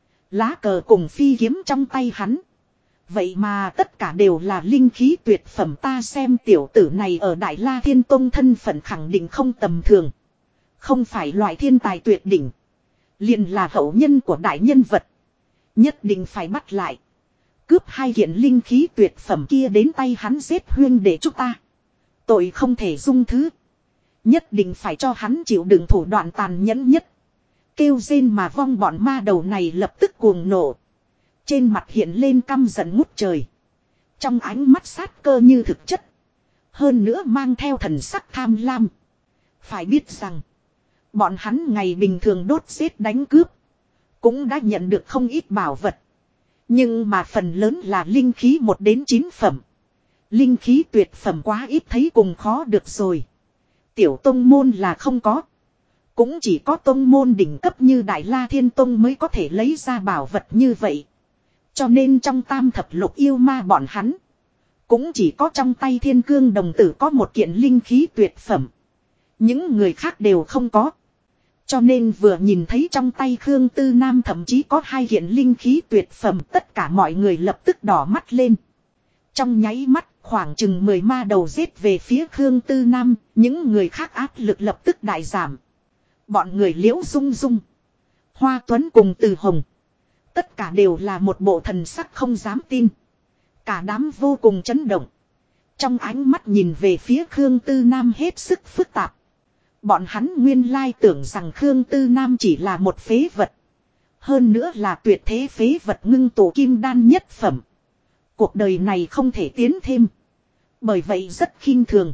Lá cờ cùng phi kiếm trong tay hắn. Vậy mà tất cả đều là linh khí tuyệt phẩm, ta xem tiểu tử này ở Đại La Thiên Tông thân phận khẳng định không tầm thường. Không phải loại thiên tài tuyệt đỉnh. Liền là hậu nhân của đại nhân vật. Nhất định phải bắt lại. Cướp 2 kiện linh khí tuyệt phẩm kia đến tay hắn giết huynh để chúng ta. Tội không thể dung thứ. Nhất định phải cho hắn chịu đựng thủ đoạn tàn nhẫn nhất. Kêu rên mà vong bọn ma đầu này lập tức cuồng nổ. Trên mặt hiện lên căm giận ngút trời. Trong ánh mắt sát cơ như thực chất. Hơn nữa mang theo thần sắc tham lam. Phải biết rằng. Bọn hắn ngày bình thường đốt giết đánh cướp. Cũng đã nhận được không ít bảo vật. Nhưng mà phần lớn là linh khí 1 đến 9 phẩm. Linh khí tuyệt phẩm quá ít thấy cùng khó được rồi. Tiểu tông môn là không có. Cũng chỉ có tông môn đỉnh cấp như Đại La Thiên Tông mới có thể lấy ra bảo vật như vậy. Cho nên trong tam thập lục yêu ma bọn hắn. Cũng chỉ có trong tay Thiên Cương đồng tử có 1 kiện linh khí tuyệt phẩm. Những người khác đều không có. Cho nên vừa nhìn thấy trong tay Khương Tư Nam thậm chí có 2 kiện linh khí tuyệt phẩm, tất cả mọi người lập tức đỏ mắt lên. Trong nháy mắt khoảng chừng 10 ma đầu giết về phía Khương Tư Nam, những người khác áp lực lập tức đại giảm. Bọn người Liễu Dung Dung, Hoa Tuấn cùng Từ Hồng. Tất cả đều là một bộ thần sắc không dám tin. Cả đám vô cùng chấn động. Trong ánh mắt nhìn về phía Khương Tư Nam hết sức phức tạp. Bọn hắn nguyên lai tưởng rằng Khương Tư Nam chỉ là một phế vật. Hơn nữa là tuyệt thế phế vật ngưng tụ kim đan nhất phẩm. Cuộc đời này không thể tiến thêm. Bởi vậy rất khinh thường.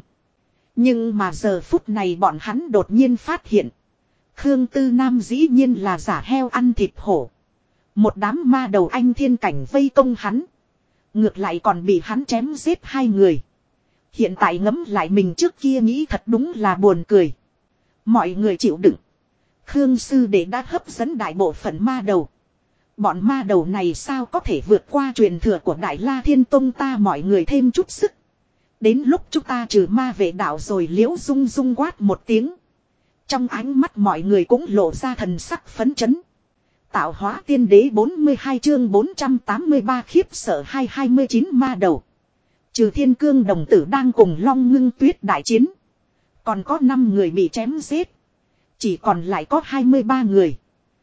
Nhưng mà giờ phút này bọn hắn đột nhiên phát hiện. Khương Tư Nam dĩ nhiên là giả heo ăn thịt hổ. Một đám ma đầu anh thiên cảnh vây công hắn. Ngược lại còn bị hắn chém giết 2 người. Hiện tại ngẫm lại mình trước kia nghĩ thật đúng là buồn cười. Mọi người chịu đựng. Khương sư đệ đã hấp dẫn đại bộ phận ma đầu. Bọn ma đầu này sao có thể vượt qua truyền thừa của Đại La Thiên Tông ta, mọi người thêm chút sức. Đến lúc chúng ta trừ ma vệ đạo rồi. Liễu Dung Dung quát một tiếng. Trong ánh mắt mọi người cũng lộ ra thần sắc phấn chấn. Tạo hóa tiên đế 42 chương 483 khiếp sợ 229 ma đầu. Trừ Thiên Cương đồng tử đang cùng Long Ngưng Tuyết đại chiến. Còn có 5 người bị chém giết. Chỉ còn lại có 23 người.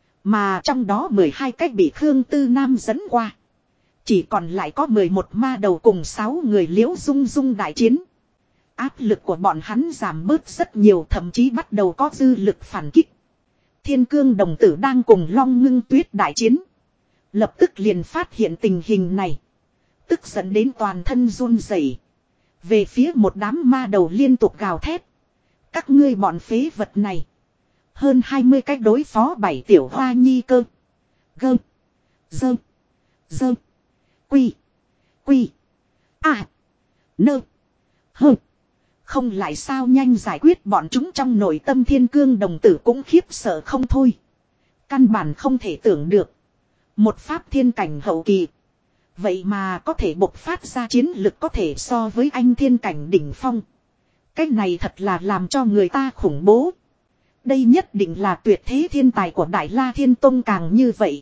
Mà trong đó 12 cách bị Khương Tư Nam dẫn qua. Chỉ còn lại có 11 ma đầu cùng 6 người Liễu Dung Dung đại chiến. Áp lực của bọn hắn giảm bớt rất nhiều, thậm chí bắt đầu có dư lực phản kích. Thiên Cương đồng tử đang cùng Long Ngưng Tuyết đại chiến. Lập tức liền phát hiện tình hình này. Tức giận đến toàn thân run rẩy. Về phía một đám ma đầu liên tục gào thét. Các ngươi bọn phế vật này. Hơn 20 cách đối phó 7 tiểu hoa nhi cơ. Gơ. Dơ. Dơ. Quy. Quy. À. Nơ. Hơ. Không lại sao nhanh giải quyết bọn chúng, trong nội tâm Thiên Cương đồng tử cũng khiếp sợ không thôi. Căn bản không thể tưởng được. Một pháp thiên cảnh hậu kỳ. Vậy mà có thể bộc phát ra chiến lực có thể so với anh thiên cảnh đỉnh phong. Cái này thật là làm cho người ta khủng bố. Đây nhất định là tuyệt thế thiên tài của Đại La Thiên Tông, càng như vậy.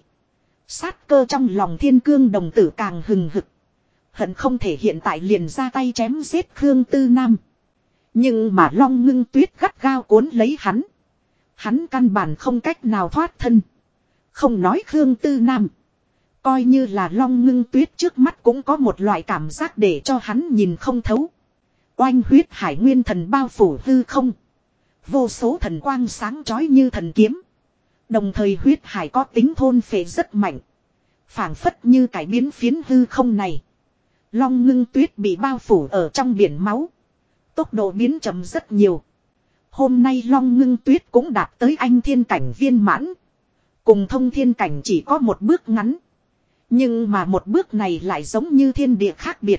Sát cơ trong lòng Thiên Cương đồng tử càng hừng hực. Hận không thể hiện tại liền ra tay chém giết Khương Tư Nam. Nhưng mà Long Ngưng Tuyết gắt gao cuốn lấy hắn. Hắn căn bản không cách nào thoát thân. Không nói Khương Tư Nam. Coi như là Long Ngưng Tuyết trước mắt cũng có một loại cảm giác để cho hắn nhìn không thấu. Oanh huyết hải nguyên thần bao phủ hư không. Vô số thần quang sáng chói như thần kiếm. Đồng thời huyết hải có tính thôn phệ rất mạnh. Phảng phất như cải biến phiến hư không này. Long Ngưng Tuyết bị bao phủ ở trong biển máu. Tốc độ biến chậm rất nhiều. Hôm nay Long Ngưng Tuyết cũng đạt tới anh thiên cảnh viên mãn. Cùng thông thiên cảnh chỉ có một bước ngắn. Nhưng mà một bước này lại giống như thiên địa khác biệt.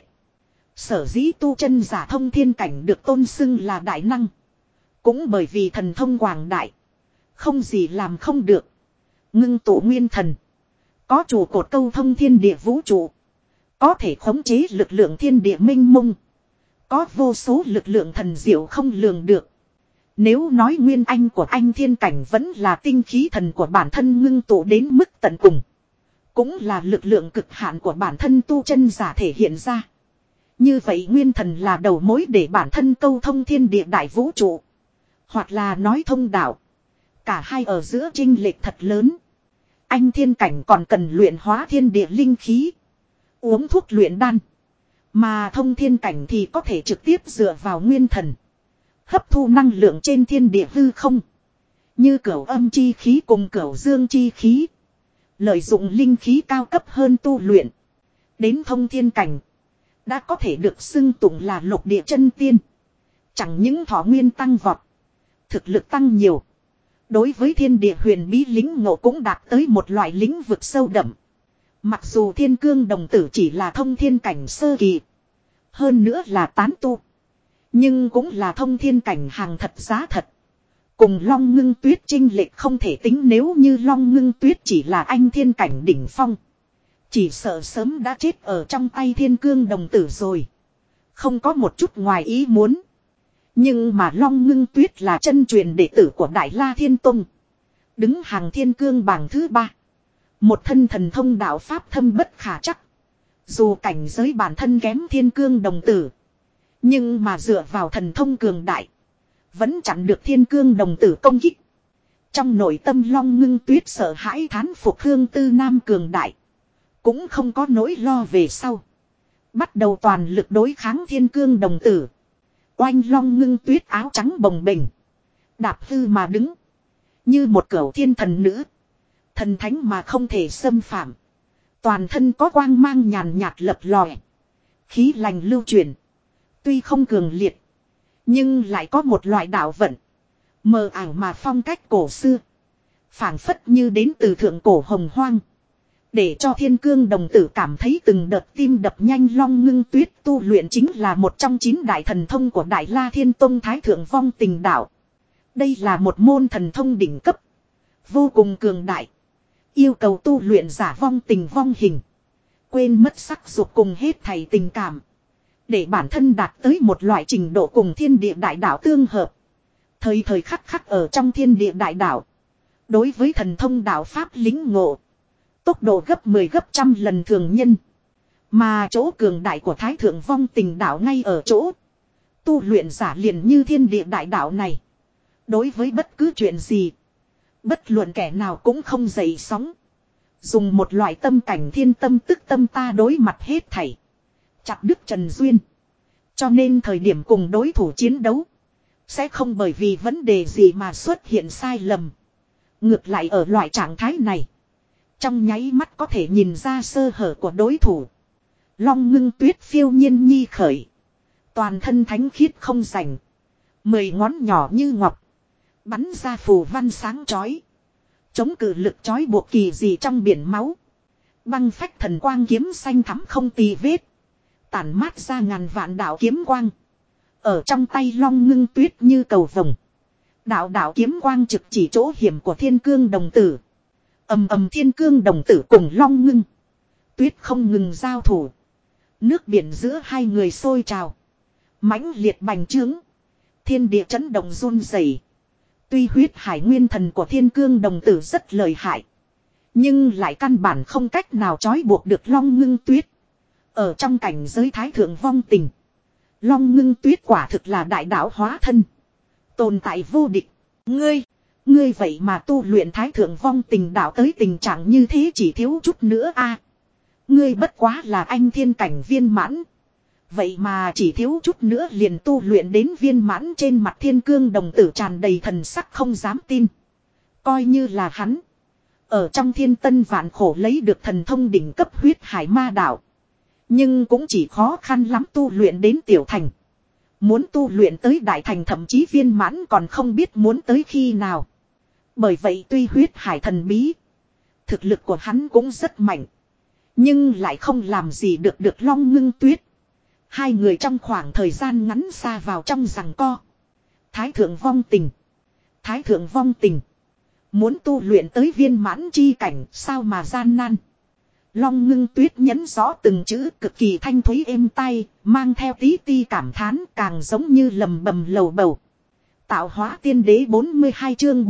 Sở dĩ tu chân giả thông thiên cảnh được tôn xưng là đại năng. Cũng bởi vì thần thông quảng đại. Không gì làm không được. Ngưng tụ nguyên thần. Có trụ cột câu thông thiên địa vũ trụ. Có thể khống chế lực lượng thiên địa minh mông. Có vô số lực lượng thần diệu không lường được. Nếu nói nguyên anh của anh thiên cảnh vẫn là tinh khí thần của bản thân ngưng tụ đến mức tận cùng. Cũng là lực lượng cực hạn của bản thân tu chân giả thể hiện ra. Như vậy nguyên thần là đầu mối để bản thân câu thông thiên địa đại vũ trụ. Hoặc là nói thông đạo. Cả hai ở giữa chênh lệch thật lớn. Anh thiên cảnh còn cần luyện hóa thiên địa linh khí. Uống thuốc luyện đan. Mà thông thiên cảnh thì có thể trực tiếp dựa vào nguyên thần. Hấp thu năng lượng trên thiên địa hư không. Như cửu âm chi khí cùng cửu dương chi khí. Lợi dụng linh khí cao cấp hơn tu luyện. Đến thông thiên cảnh. Đã có thể được xưng tụng là lục địa chân tiên. Chẳng những thọ nguyên tăng vọt. Thực lực tăng nhiều. Đối với thiên địa huyền bí lính ngộ cũng đạt tới một loại lĩnh vực sâu đậm. Mặc dù Thiên Cương đồng tử chỉ là thông thiên cảnh sơ kỳ. Hơn nữa là tán tu. Nhưng cũng là thông thiên cảnh hàng thật giá thật. Cùng Long Ngưng Tuyết chênh lệch không thể tính, nếu như Long Ngưng Tuyết chỉ là anh thiên cảnh đỉnh phong. Chỉ sợ sớm đã chết ở trong tay Thiên Cương đồng tử rồi. Không có một chút ngoài ý muốn. Nhưng mà Long Ngưng Tuyết là chân truyền đệ tử của Đại La Thiên Tông. Đứng hàng Thiên Cương bảng thứ 3. Một thân thần thông đạo pháp thâm bất khả chắc. Dù cảnh giới bản thân kém Thiên Cương đồng tử. Nhưng mà dựa vào thần thông cường đại. Vẫn chặn được Thiên Cương đồng tử công kích. Trong nội tâm Long Ngưng Tuyết sợ hãi thán phục Khương Tư Nam cường đại. Cũng không có nỗi lo về sau. Bắt đầu toàn lực đối kháng Thiên Cương đồng tử. Oanh Long Ngưng Tuyết áo trắng bồng bềnh. Đạp hư mà đứng. Như một cửu thiên thần nữ. Thần thánh mà không thể xâm phạm. Toàn thân có quang mang nhàn nhạt lập lòe. Khí lành lưu truyền. Tuy không cường liệt. Nhưng lại có một loại đạo vận. Mờ ảo mà phong cách cổ xưa. Phảng phất như đến từ thượng cổ hồng hoang. Để cho Thiên Cương đồng tử cảm thấy từng đợt tim đập nhanh. Long Ngưng Tuyết tu luyện chính là một trong 9 đại thần thông của Đại La Thiên Tông Thái Thượng Vong Tình Đạo. Đây là một môn thần thông đỉnh cấp, vô cùng cường đại, yêu cầu tu luyện giả vong tình vong hình, quên mất sắc dục cùng hết thảy tình cảm, để bản thân đạt tới một loại trình độ cùng thiên địa đại đạo tương hợp. Thời thời khắc khắc ở trong thiên địa đại đạo, đối với thần thông đạo pháp lĩnh ngộ, tốc độ gấp 10 gấp trăm lần thường nhân. Mà chỗ cường đại của Thái Thượng Vong Tình Đạo ngay ở chỗ tu luyện giả liền như thiên địa đại đạo này, đối với bất cứ chuyện gì, bất luận kẻ nào cũng không dậy sóng. Dùng một loại tâm cảnh thiên tâm tức tâm ta đối mặt hết thảy, chặt đứt trần duyên. Cho nên thời điểm cùng đối thủ chiến đấu, sẽ không bởi vì vấn đề gì mà xuất hiện sai lầm. Ngược lại ở loại trạng thái này, trong nháy mắt có thể nhìn ra sơ hở của đối thủ. Long Ngưng Tuyết phiêu nhiên nhi khởi, toàn thân thánh khiết không rảnh, 10 ngón nhỏ như ngọc, bắn ra phù văn sáng chói, chống cự lực chói buộc kỳ dị trong biển máu. Băng phách thần quang kiếm xanh thắm không tì vết, tản mát ra ngàn vạn đạo kiếm quang. Ở trong tay Long Ngưng Tuyết như cầu vồng, đạo đạo kiếm quang trực chỉ chỗ hiểm của Thiên Cương đồng tử. Ầm ầm, Thiên Cương đồng tử cùng Long Ngưng Tuyết không ngừng giao thủ. Nước biển giữa hai người sôi trào, mãnh liệt bành trướng, thiên địa chấn động run rẩy. Tuy huyết hải nguyên thần của Thiên Cương đồng tử rất lợi hại, nhưng lại căn bản không cách nào trói buộc được Long Ngưng Tuyết. Ở trong cảnh giới Thái Thượng Vong Tình, Long Ngưng Tuyết quả thực là đại đạo hóa thân, tồn tại vô địch. Ngươi vậy mà tu luyện Thái Thượng Vong Tình đạo tới tình trạng như thế, chỉ thiếu chút nữa a. Ngươi bất quá là anh thiên cảnh viên mãn, vậy mà chỉ thiếu chút nữa liền tu luyện đến viên mãn. Trên mặt Thiên Cương đồng tử tràn đầy thần sắc không dám tin. Coi như là hắn ở trong thiên tân vạn khổ lấy được thần thông đỉnh cấp huyết hải ma đạo, nhưng cũng chỉ khó khăn lắm tu luyện đến tiểu thành. Muốn tu luyện tới đại thành thậm chí viên mãn còn không biết muốn tới khi nào. Bởi vậy tuy huyết hải thần bí, thực lực của hắn cũng rất mạnh, nhưng lại không làm gì được Long Ngưng Tuyết. Hai người trong khoảng thời gian ngắn xa vào trong giằng co. Thái Thượng Vong Tình, Thái Thượng Vong Tình, muốn tu luyện tới viên mãn chi cảnh sao mà gian nan. Long Ngưng Tuyết nhấn rõ từng chữ cực kỳ thanh thúy êm tai, mang theo tí ti cảm thán, càng giống như lầm bầm lầu bầu. Tạo hóa tiên đế 42 chương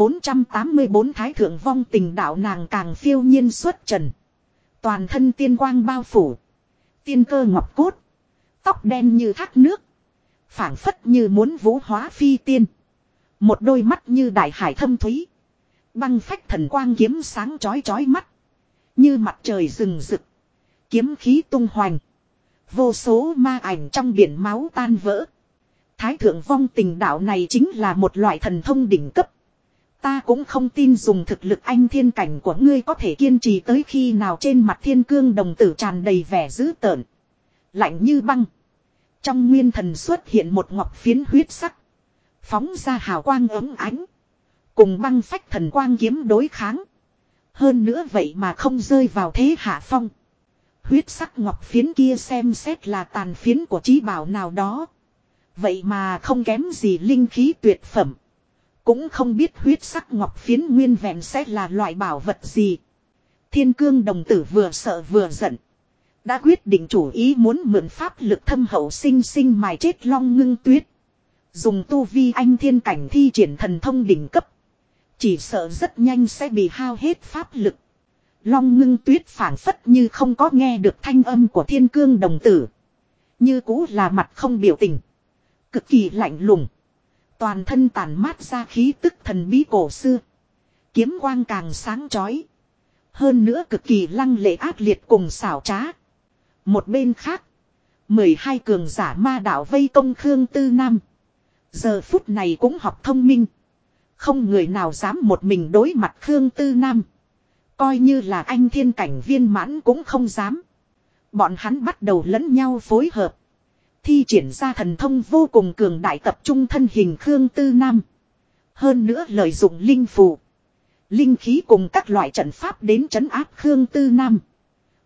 484 Thái Thượng Vong Tình đạo. Nàng càng phiêu nhiên xuất trần, toàn thân tiên quang bao phủ, tiên cơ ngọc cốt, tóc đen như thác nước, phảng phất như muốn vũ hóa phi tiên. Một đôi mắt như đại hải thâm thúy, băng phách thần quang kiếm sáng chói chói mắt, như mặt trời rừng rực, kiếm khí tung hoành, vô số ma ảnh trong biển máu tan vỡ. Thái Thượng Vong Tình đạo này chính là một loại thần thông đỉnh cấp. Ta cũng không tin dùng thực lực anh thiên cảnh của ngươi có thể kiên trì tới khi nào. Trên mặt Thiên Cương đồng tử tràn đầy vẻ dữ tợn, lạnh như băng. Trong nguyên thần xuất hiện một ngọc phiến huyết sắc, phóng ra hào quang ấm ánh, cùng băng phách thần quang kiếm đối kháng. Hơn nữa vậy mà không rơi vào thế hạ phong. Huyết sắc ngọc phiến kia xem xét là tàn phiến của chí bảo nào đó, vậy mà không kém gì linh khí tuyệt phẩm. Cũng không biết huyết sắc ngọc phiến nguyên vẹn sẽ là loại bảo vật gì. Thiên Cương đồng tử vừa sợ vừa giận, đã quyết định chủ ý muốn mượn pháp lực thâm hậu sinh sinh mài chết Long Ngưng Tuyết. Dùng tu vi anh thiên cảnh thi triển thần thông đỉnh cấp, chỉ sợ rất nhanh sẽ bị hao hết pháp lực. Long Ngưng Tuyết phảng phất như không có nghe được thanh âm của Thiên Cương đồng tử, như cũ là mặt không biểu tình, cực kỳ lạnh lùng, toàn thân tản mát ra khí tức thần bí cổ xưa. Kiếm quang càng sáng chói, hơn nữa cực kỳ lăng lệ ác liệt cùng xảo trá. Một bên khác, 12 cường giả ma đạo vây công Khương Tư Nam. Giờ phút này cũng học thông minh, không người nào dám một mình đối mặt Khương Tư Nam. Coi như là anh thiên cảnh viên mãn cũng không dám. Bọn hắn bắt đầu lẫn nhau phối hợp, thi triển ra thần thông vô cùng cường đại tập trung thân hình Khương Tư Nam. Hơn nữa lợi dụng linh phù, linh khí cùng các loại trận pháp đến trấn áp Khương Tư Nam.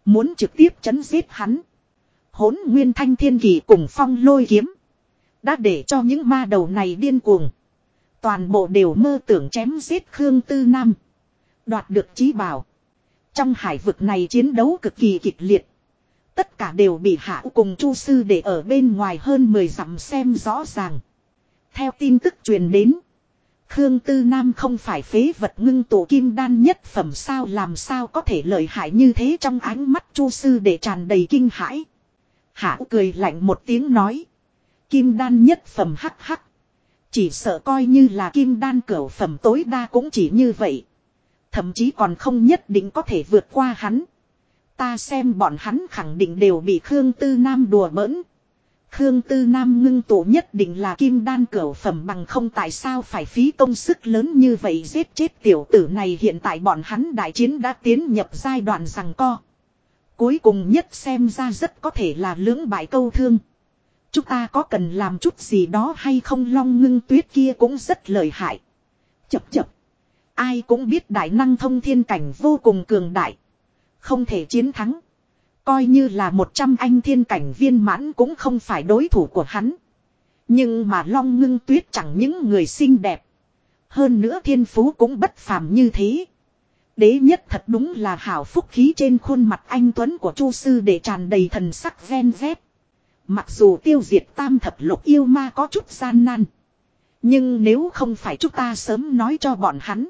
Muốn trực tiếp chấn giết hắn. Hỗn nguyên thanh thiên kỳ cùng phong lôi kiếm. Đã để cho những ma đầu này điên cuồng. Toàn bộ đều mơ tưởng chém giết Khương Tư Nam. Đoạt được chí bảo. Trong hải vực này chiến đấu cực kỳ kịch liệt. Tất cả đều bị Hạ cùng Chu sư để ở bên ngoài hơn 10 dặm xem rõ ràng. Theo tin tức truyền đến. Khương Tư Nam không phải phế vật ngưng tụ kim đan nhất phẩm sao, làm sao có thể lợi hại như thế, trong ánh mắt Chu sư để tràn đầy kinh hãi. Hạ cười lạnh một tiếng nói. Kim đan nhất phẩm hắc hắc. Chỉ sợ coi như là kim đan cửu phẩm tối đa cũng chỉ như vậy. Thậm chí còn không nhất định có thể vượt qua hắn. Ta xem bọn hắn khẳng định đều bị Khương Tư Nam đùa bỡn. Khương Tư Nam ngưng tụ nhất định là kim đan cửu phẩm, bằng không tại sao phải phí công sức lớn như vậy giết chết tiểu tử này. Hiện tại bọn hắn đại chiến đã tiến nhập giai đoạn giằng co. Cuối cùng nhất xem ra rất có thể là lưỡng bại câu thương. Chúng ta có cần làm chút gì đó hay không? Long Ngưng Tuyết kia cũng rất lợi hại. Chập chập. Ai cũng biết đại năng thông thiên cảnh vô cùng cường đại. Không thể chiến thắng. Coi như là 100 anh thiên cảnh viên mãn cũng không phải đối thủ của hắn. Nhưng mà Long Ngưng Tuyết chẳng những người xinh đẹp. Hơn nữa thiên phú cũng bất phàm như thế. Đế nhất thật đúng là hảo phúc khí. Trên khuôn mặt anh tuấn của Chu sư để tràn đầy thần sắc ven vét. Mặc dù tiêu diệt tam thập lục yêu ma có chút gian nan. Nhưng nếu không phải chúng ta sớm nói cho bọn hắn.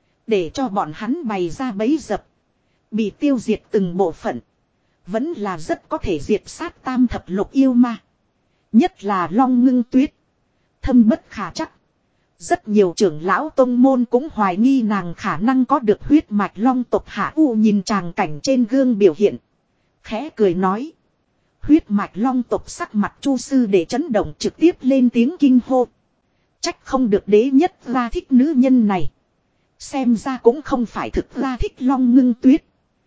Để cho bọn hắn bày ra bẫy dập. Bị tiêu diệt từng bộ phận. Vẫn là rất có thể diệt sát tam thập lục yêu ma. Nhất là Long Ngưng Tuyết. Thâm bất khả chắc. Rất nhiều trưởng lão tông môn cũng hoài nghi nàng khả năng có được huyết mạch long tộc. Hạ U nhìn tràng cảnh trên gương biểu hiện. Khẽ cười nói. Huyết mạch long tộc, sắc mặt Chu sư để chấn động, trực tiếp lên tiếng kinh hô. Trách không được đế nhất ra thích nữ nhân này. Xem ra cũng không phải thực ra thích Long Ngưng Tuyết.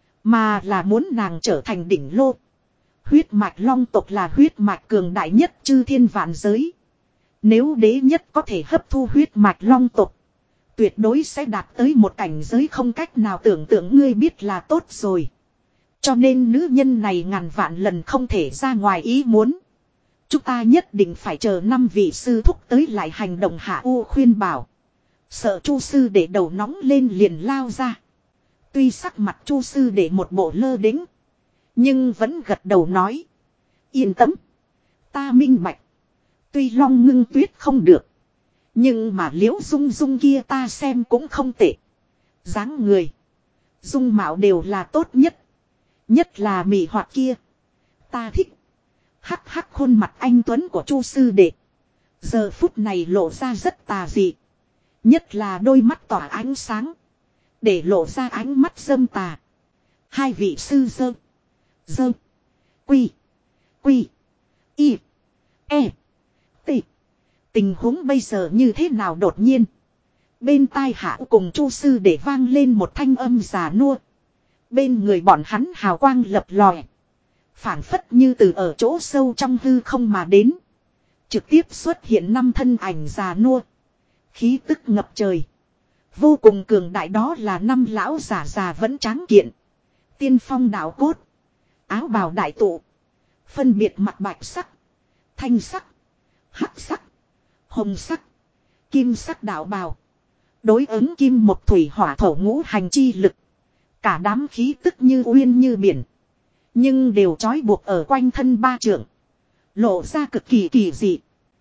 Mà là muốn nàng trở thành đỉnh lô. Huyết mạch long tộc là huyết mạch cường đại nhất chư thiên vạn giới. Nếu đế nhất có thể hấp thu huyết mạch long tộc, tuyệt đối sẽ đạt tới một cảnh giới không cách nào tưởng tượng, ngươi biết là tốt rồi. Cho nên nữ nhân này ngàn vạn lần không thể ra ngoài ý muốn. Chúng ta nhất định phải chờ 5 vị sư thúc tới lại hành động. Hạ U khuyên bảo. Sợ Chu sư để đầu nóng lên liền lao ra. Tuy sắc mặt Chu sư để một bộ lơ đĩnh, nhưng vẫn gật đầu nói. Yên tâm. Ta minh bạch. Tuy Long Ngưng Tuyết không được, nhưng mà Liễu Dung Dung kia ta xem cũng không tệ. Dáng người, dung mạo đều là tốt nhất. Nhất là mị hoạt kia. Ta thích. Hắc hắc, khuôn mặt anh tuấn của Chu sư đệ giờ phút này lộ ra rất tà dị. Nhất là đôi mắt tỏa ánh sáng, để lộ ra ánh mắt dâm tà. Hai vị sư dơ. Dơ. Quy. Quy. Y. E. T. Tình huống bây giờ như thế nào? Đột nhiên bên tai Hạ cùng Chu sư để vang lên một thanh âm già nua. Bên người bọn hắn hào quang lập lòe. Phản phất như từ ở chỗ sâu trong hư không mà đến. Trực tiếp xuất hiện 5 thân ảnh già nua. Khí tức ngập trời. Vô cùng cường đại, đó là 5 lão giả già vẫn tráng kiện. Tiên phong đạo cốt. Áo bào đại tụ. Phân biệt mặt bạch sắc, thanh sắc, hắc sắc, hồng sắc, kim sắc đạo bào. Đối ứng kim một thủy hỏa thổ ngũ hành chi lực. Cả đám khí tức như uyên như biển. Nhưng đều trói buộc ở quanh thân 3 trượng. Lộ ra cực kỳ kỳ dị.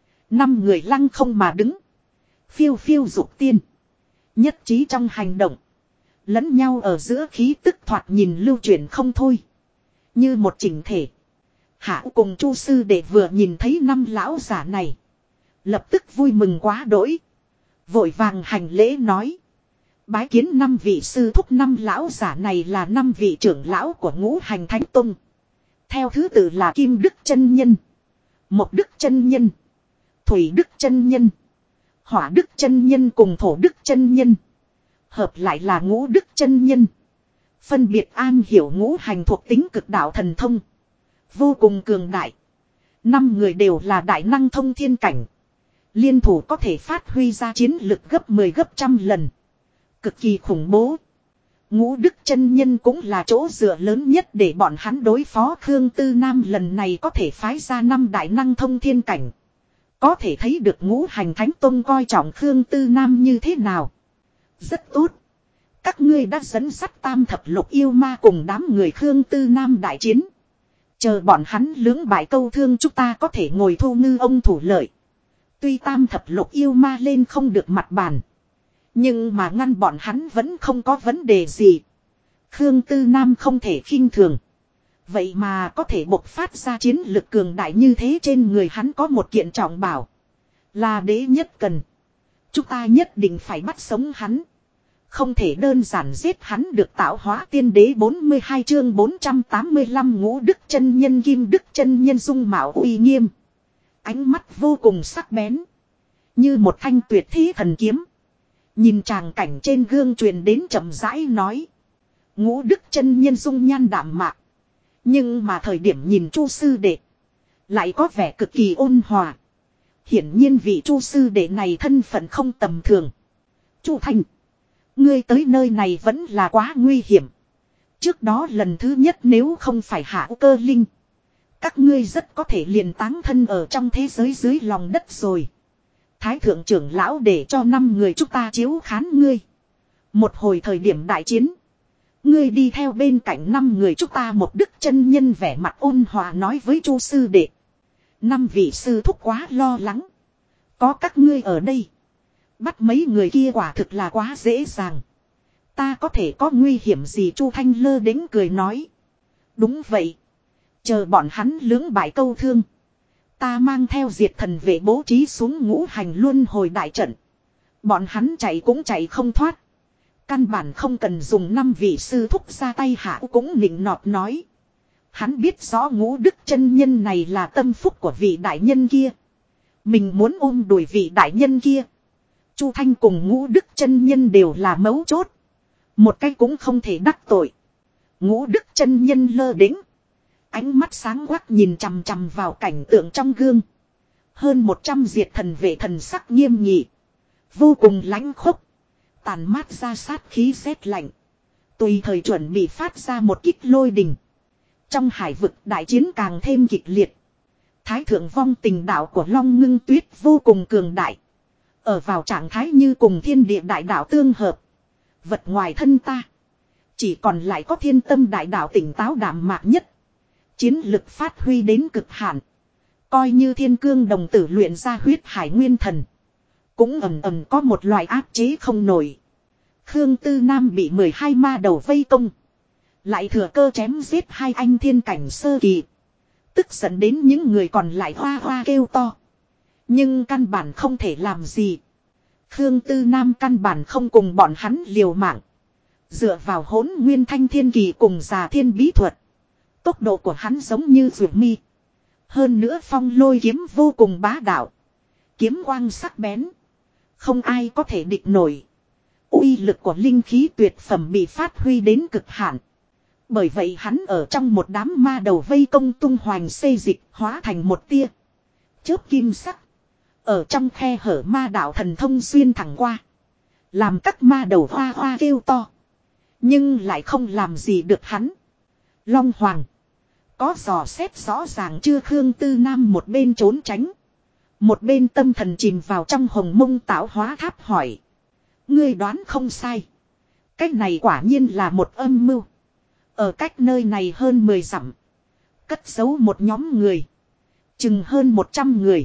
5 người lăng không mà đứng. Phiêu phiêu dục tiên. Nhất trí trong hành động. Lẫn nhau ở giữa khí tức thoạt nhìn lưu chuyển không thôi. Như một chỉnh thể. Hạ cùng Chu sư đệ vừa nhìn thấy 5 lão giả này, lập tức vui mừng quá đỗi. Vội vàng hành lễ nói. Bái kiến 5 vị sư thúc. 5 lão giả này là 5 vị trưởng lão của Ngũ Hành Thánh Tông. Theo thứ tự là Kim Đức chân nhân, Mộc Đức chân nhân, Thủy Đức chân nhân, Hỏa Đức chân nhân cùng Thổ Đức chân nhân. Hợp lại là Ngũ Đức chân nhân. Phân biệt am hiểu ngũ hành thuộc tính cực đạo thần thông. Vô cùng cường đại. 5 người đều là đại năng thông thiên cảnh. Liên thủ có thể phát huy ra chiến lực gấp 10 gấp trăm lần. Cực kỳ khủng bố. Ngũ Đức chân nhân cũng là chỗ dựa lớn nhất để bọn hắn đối phó Khương Tư Nam lần này có thể phái ra 5 đại năng thông thiên cảnh. Có thể thấy được Ngũ Hành Thánh Tông coi trọng Khương Tư Nam như thế nào. Rất tốt. Các ngươi đã dẫn dắt tam thập lục yêu ma cùng đám người Khương Tư Nam đại chiến. Chờ bọn hắn lưỡng bại câu thương chúng ta có thể ngồi thu ngư ông thủ lợi. Tuy tam thập lục yêu ma lên không được mặt bàn. Nhưng mà ngăn bọn hắn vẫn không có vấn đề gì. Khương Tư Nam không thể khinh thường. Vậy mà có thể bộc phát ra chiến lực cường đại như thế, trên người hắn có một kiện trọng bảo. Là đế nhất cần. Chúng ta nhất định phải bắt sống hắn. Không thể đơn giản giết hắn được. Tạo hóa tiên đế 42 chương 485 Ngũ Đức chân nhân Kim Đức chân nhân dung mạo uy nghiêm. Ánh mắt vô cùng sắc bén. Như một thanh tuyệt thế thần kiếm. Nhìn tràng cảnh trên gương truyền đến chậm rãi nói. Ngũ Đức chân nhân dung nhan đạm mạc. Nhưng mà thời điểm nhìn Chu sư đệ. Lại có vẻ cực kỳ ôn hòa. Hiển nhiên vị Chu sư đệ này thân phận không tầm thường. Chu Thành. Ngươi tới nơi này vẫn là quá nguy hiểm. Trước đó lần thứ nhất nếu không phải Hạ Cơ Linh. Các ngươi rất có thể liền táng thân ở trong thế giới dưới lòng đất rồi. Thái thượng trưởng lão để cho 5 người chúng ta chiếu khán ngươi. Một hồi thời điểm đại chiến. Ngươi đi theo bên cạnh 5 người chúng ta. Một Đức chân nhân vẻ mặt ôn hòa nói với Chu sư đệ. 5 vị sư thúc quá lo lắng. Có các ngươi ở đây. Bắt mấy người kia quả thực là quá dễ dàng. Ta có thể có nguy hiểm gì? Chu Thanh lơ đến cười nói. Đúng vậy. Chờ bọn hắn lưỡng bại câu thương. Ta mang theo diệt thần vệ bố trí xuống ngũ hành luân hồi đại trận. Bọn hắn chạy cũng chạy không thoát. Căn bản không cần dùng 5 vị sư thúc ra tay. Hạ cũng nịnh nọt nói. Hắn biết rõ Ngũ Đức chân nhân này là tâm phúc của vị đại nhân kia. Mình muốn ôm đuổi vị đại nhân kia. Chu Thanh cùng Ngũ Đức chân nhân đều là mấu chốt. Một cái cũng không thể đắc tội. Ngũ Đức chân nhân lơ đễnh. Ánh mắt sáng quắc nhìn chằm chằm vào cảnh tượng trong gương. Hơn 100 diệt thần vệ thần sắc nghiêm nghị. Vô cùng lãnh khốc. Tàn mát ra sát khí rét lạnh. Tùy thời chuẩn bị phát ra một kích lôi đình. Trong hải vực đại chiến càng thêm kịch liệt. Thái thượng vong tình đạo của Long Ngưng Tuyết vô cùng cường đại. Ở vào trạng thái như cùng thiên địa đại đạo tương hợp. Vật ngoài thân ta. Chỉ còn lại có Thiên Tâm đại đạo tỉnh táo đạm mạc nhất. Chiến lực phát huy đến cực hạn. Coi như Thiên Cương đồng tử luyện ra huyết hải nguyên thần. Cũng ầm ầm có một loại áp chế không nổi. Khương Tư Nam bị 12 ma đầu vây công. Lại thừa cơ chém giết 2 anh thiên cảnh sơ kỳ. Tức giận đến những người còn lại hoa hoa kêu to. Nhưng căn bản không thể làm gì. Khương Tư Nam căn bản không cùng bọn hắn liều mạng. Dựa vào Hỗn Nguyên Thanh Thiên Kỳ cùng Già Thiên Bí Thuật. Tốc độ của hắn giống như ruột mi. Hơn nữa phong lôi kiếm vô cùng bá đạo. Kiếm quang sắc bén. Không ai có thể địch nổi. Uy lực của linh khí tuyệt phẩm bị phát huy đến cực hạn. Bởi vậy hắn ở trong một đám ma đầu vây công tung hoành xê dịch hóa thành một tia chớp kim sắc. Ở trong khe hở ma đạo thần thông xuyên thẳng qua. Làm các ma đầu hoa hoa kêu to. Nhưng lại không làm gì được hắn. Long Hoàng. Có dò xét rõ ràng chưa? Khương Tư Nam một bên trốn tránh. Một bên tâm thần chìm vào trong hồng mông tạo hóa tháp hỏi. Ngươi đoán không sai. Cách này quả nhiên là một âm mưu. Ở cách nơi này hơn 10 dặm. Cất giấu một nhóm người. Chừng hơn 100 người.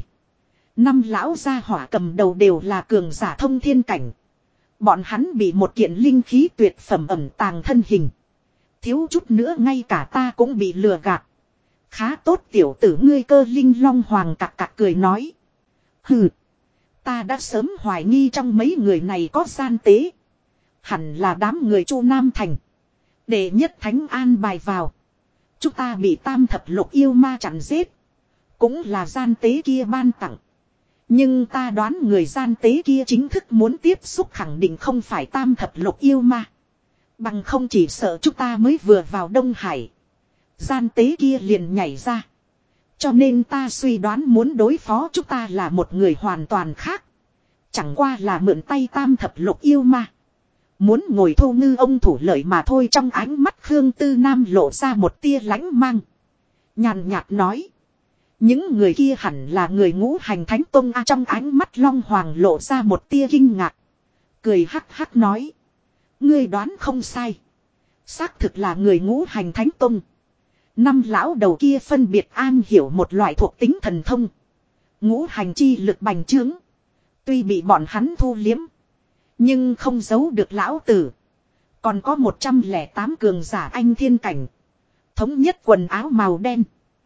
5 lão gia hỏa cầm đầu đều là cường giả thông thiên cảnh. Bọn hắn bị một kiện linh khí tuyệt phẩm ẩn tàng thân hình. Thiếu chút nữa ngay cả ta cũng bị lừa gạt. Khá tốt tiểu tử ngươi. Cơ Linh Long Hoàng cặc cặc cười nói. Hừ. Ta đã sớm hoài nghi trong mấy người này có gian tế. Hẳn là đám người Chu Nam Thành. Để nhất thánh an bài vào. Chúng ta bị tam thập lục yêu ma chặn giết. Cũng là gian tế kia ban tặng. Nhưng ta đoán người gian tế kia chính thức muốn tiếp xúc khẳng định không phải tam thập lục yêu ma. Bằng không chỉ sợ chúng ta mới vừa vào Đông Hải. Gian tế kia liền nhảy ra. Cho nên ta suy đoán muốn đối phó chúng ta là một người hoàn toàn khác. Chẳng qua là mượn tay tam thập lục yêu ma. Muốn ngồi thu ngư ông thủ lợi mà thôi. Trong ánh mắt Khương Tư Nam lộ ra một tia lãnh mang. Nhàn nhạt nói. Những người kia hẳn là người ngũ hành thánh tông a. Trong ánh mắt Long Hoàng lộ ra một tia kinh ngạc. Cười hắc hắc nói. Ngươi đoán không sai. Xác thực là người ngũ hành thánh tông. Năm lão đầu kia phân biệt an hiểu một loại thuộc tính thần thông. Ngũ hành chi lực bành trướng. Tuy bị bọn hắn thu liếm. Nhưng không giấu được lão tử. Còn có 108 cường giả anh thiên cảnh. Thống nhất quần áo màu đen.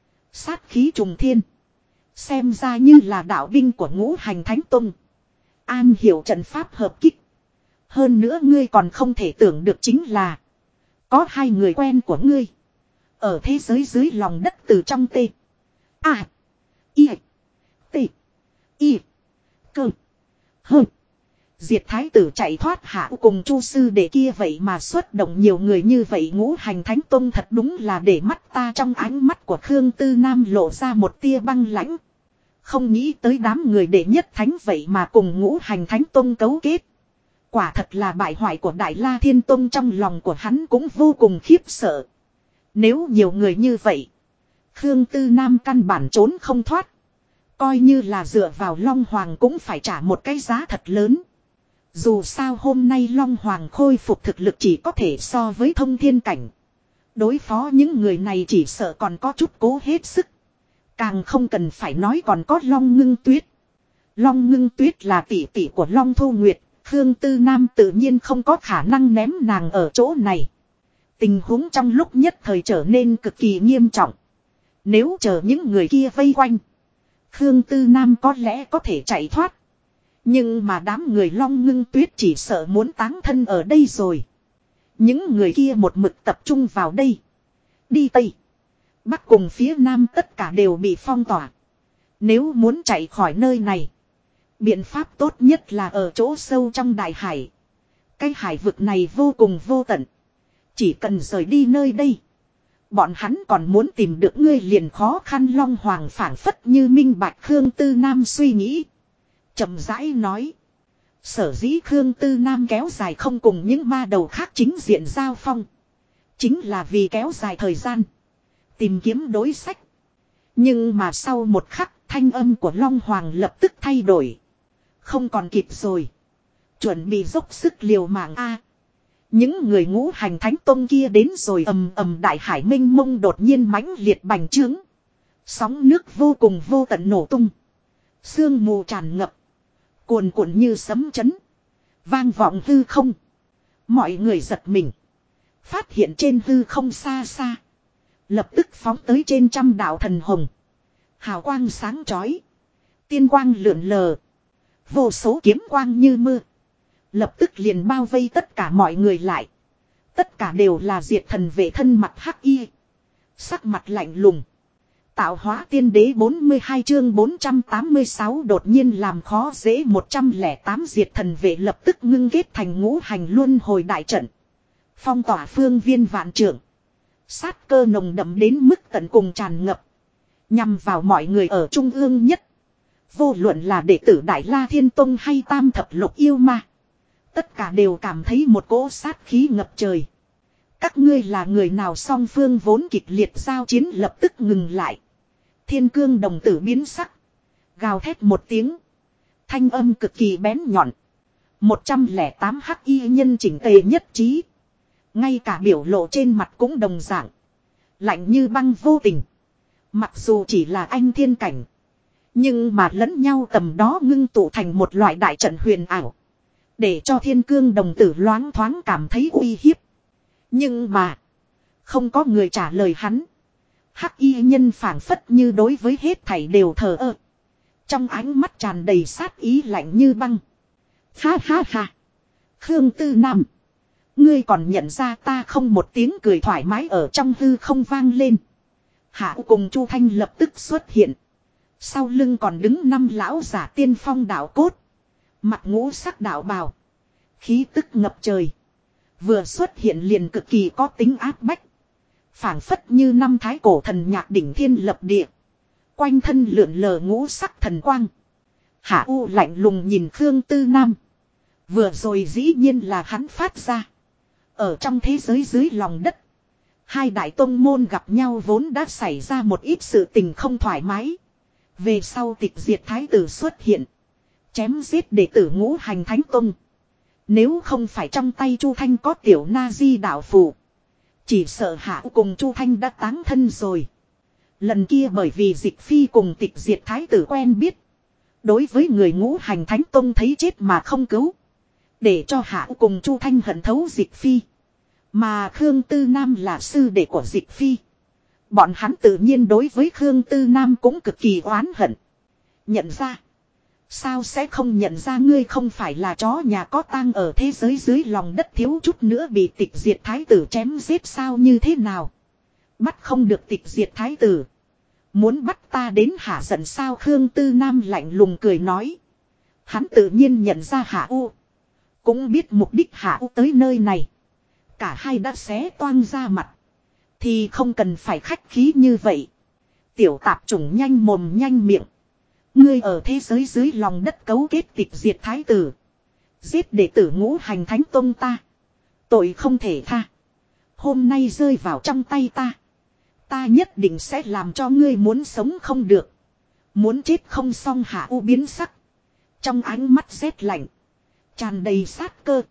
Sát khí trùng thiên. Xem ra như là đạo binh của ngũ hành thánh tông. An hiểu trận pháp hợp kích. Hơn nữa ngươi còn không thể tưởng được chính là. Có hai người quen của ngươi. Ở thế giới dưới lòng đất từ trong tê. A. I. T. I. Cơ. Hơ. Diệt thái tử chạy thoát hạ cùng chu sư đệ kia vậy mà xuất động nhiều người như vậy. Ngũ hành thánh tông thật đúng là để mắt ta. Trong ánh mắt của Khương Tư Nam lộ ra một tia băng lãnh. Không nghĩ tới đám người đệ nhất thánh vậy mà cùng ngũ hành thánh tông cấu kết. Quả thật là bại hoại của Đại La Thiên Tông. Trong lòng của hắn cũng vô cùng khiếp sợ. Nếu nhiều người như vậy, Khương Tư Nam căn bản trốn không thoát. Coi như là dựa vào Long Hoàng cũng phải trả một cái giá thật lớn. Dù sao hôm nay Long Hoàng khôi phục thực lực chỉ có thể so với thông thiên cảnh. Đối phó những người này chỉ sợ còn có chút cố hết sức. Càng không cần phải nói còn có Long Ngưng Tuyết. Long Ngưng Tuyết là tỷ tỷ của Long Thu Nguyệt. Khương Tư Nam tự nhiên không có khả năng ném nàng ở chỗ này. Tình huống trong lúc nhất thời trở nên cực kỳ nghiêm trọng. Nếu chờ những người kia vây quanh, Khương Tư Nam có lẽ có thể chạy thoát. Nhưng mà đám người Long Ngưng Tuyết chỉ sợ muốn táng thân ở đây rồi. Những người kia một mực tập trung vào đây. Đi Tây, Bắc cùng phía Nam tất cả đều bị phong tỏa. Nếu muốn chạy khỏi nơi này, biện pháp tốt nhất là ở chỗ sâu trong đại hải. Cái hải vực này vô cùng vô tận. Chỉ cần rời đi nơi đây, bọn hắn còn muốn tìm được ngươi liền khó khăn. Long Hoàng phảng phất như minh bạch Khương Tư Nam suy nghĩ. Chậm rãi nói. Sở dĩ Khương Tư Nam kéo dài không cùng những ma đầu khác chính diện giao phong. Chính là vì kéo dài thời gian. Tìm kiếm đối sách. Nhưng mà sau một khắc thanh âm của Long Hoàng lập tức thay đổi. Không còn kịp rồi. Chuẩn bị dốc sức liều mạng a. Những người ngũ hành thánh tông kia đến rồi. Ầm ầm đại hải mênh mông đột nhiên mãnh liệt bành trướng. Sóng nước vô cùng vô tận nổ tung. Sương mù tràn ngập. Cuồn cuộn như sấm chấn. Vang vọng hư không. Mọi người giật mình. Phát hiện trên hư không xa xa. Lập tức phóng tới trên trăm đạo thần hồng. Hào quang sáng chói. Tiên quang lượn lờ. Vô số kiếm quang như mưa. Lập tức liền bao vây tất cả mọi người lại. Tất cả đều là diệt thần vệ thân mặt hắc y. Sắc mặt lạnh lùng. Tạo hóa tiên đế 42 chương 486 đột nhiên làm khó dễ 108 diệt thần vệ lập tức ngưng kết thành ngũ hành luân hồi đại trận. Phong tỏa phương viên vạn trưởng. Sát cơ nồng đậm đến mức tận cùng tràn ngập. Nhằm vào mọi người ở trung ương nhất. Vô luận là đệ tử Đại La Thiên Tông hay Tam Thập Lục Yêu Ma. Tất cả đều cảm thấy một cỗ sát khí ngập trời. Các ngươi là người nào? Song phương vốn kịch liệt giao chiến lập tức ngừng lại. Thiên Cương đồng tử biến sắc. Gào thét một tiếng. Thanh âm cực kỳ bén nhọn. 108 hắc y nhân chỉnh tề nhất trí. Ngay cả biểu lộ trên mặt cũng đồng dạng. Lạnh như băng vô tình. Mặc dù chỉ là anh thiên cảnh. Nhưng mà lẫn nhau tầm đó ngưng tụ thành một loại đại trận huyền ảo. Để cho Thiên Cương đồng tử loáng thoáng cảm thấy uy hiếp. Nhưng mà. Không có người trả lời hắn. Hắc y nhân phảng phất như đối với hết thảy đều thờ ơ. Trong ánh mắt tràn đầy sát ý lạnh như băng. Ha ha ha. Khương Tư Nam. Ngươi còn nhận ra ta không? Một tiếng cười thoải mái ở trong hư không vang lên. Hạ cùng Chu Thanh lập tức xuất hiện. Sau lưng còn đứng 5 lão giả tiên phong đạo cốt. Mặt ngũ sắc đạo bào. Khí tức ngập trời. Vừa xuất hiện liền cực kỳ có tính áp bách. Phảng phất như 5 thái cổ thần nhạc đỉnh thiên lập địa. Quanh thân lượn lờ ngũ sắc thần quang. Hạ U lạnh lùng nhìn Khương Tư Nam. Vừa rồi dĩ nhiên là hắn phát ra. Ở trong thế giới dưới lòng đất. Hai đại tông môn gặp nhau vốn đã xảy ra một ít sự tình không thoải mái. Về sau tịch diệt thái tử xuất hiện. Chém giết đệ tử ngũ hành thánh tông. Nếu không phải trong tay Chu Thanh có tiểu na di đạo phù. Chỉ sợ Hạ cùng Chu Thanh đã táng thân rồi. Lần kia bởi vì Dịch Phi cùng tịch diệt thái tử quen biết. Đối với người ngũ hành thánh tông thấy chết mà không cứu. Để cho Hạ cùng Chu Thanh hận thấu Dịch Phi. Mà Khương Tư Nam là sư đệ của Dịch Phi. Bọn hắn tự nhiên đối với Khương Tư Nam cũng cực kỳ oán hận. Nhận ra. Sao sẽ không nhận ra ngươi không phải là chó nhà có tang ở thế giới dưới lòng đất thiếu chút nữa bị tịch diệt thái tử chém giết sao như thế nào. Bắt không được tịch diệt thái tử. Muốn bắt ta đến hả giận sao Khương Tư Nam lạnh lùng cười nói. Hắn tự nhiên nhận ra Hạ U. Cũng biết mục đích Hạ U tới nơi này. Cả hai đã xé toang ra mặt. Thì không cần phải khách khí như vậy. Tiểu tạp chủng nhanh mồm nhanh miệng. Ngươi ở thế giới dưới lòng đất cấu kết tịch diệt thái tử. Giết đệ tử ngũ hành thánh tông ta. Tội không thể tha. Hôm nay rơi vào trong tay ta. Ta nhất định sẽ làm cho ngươi muốn sống không được. Muốn chết không xong Hạ U biến sắc. Trong ánh mắt rét lạnh. Tràn đầy sát cơ.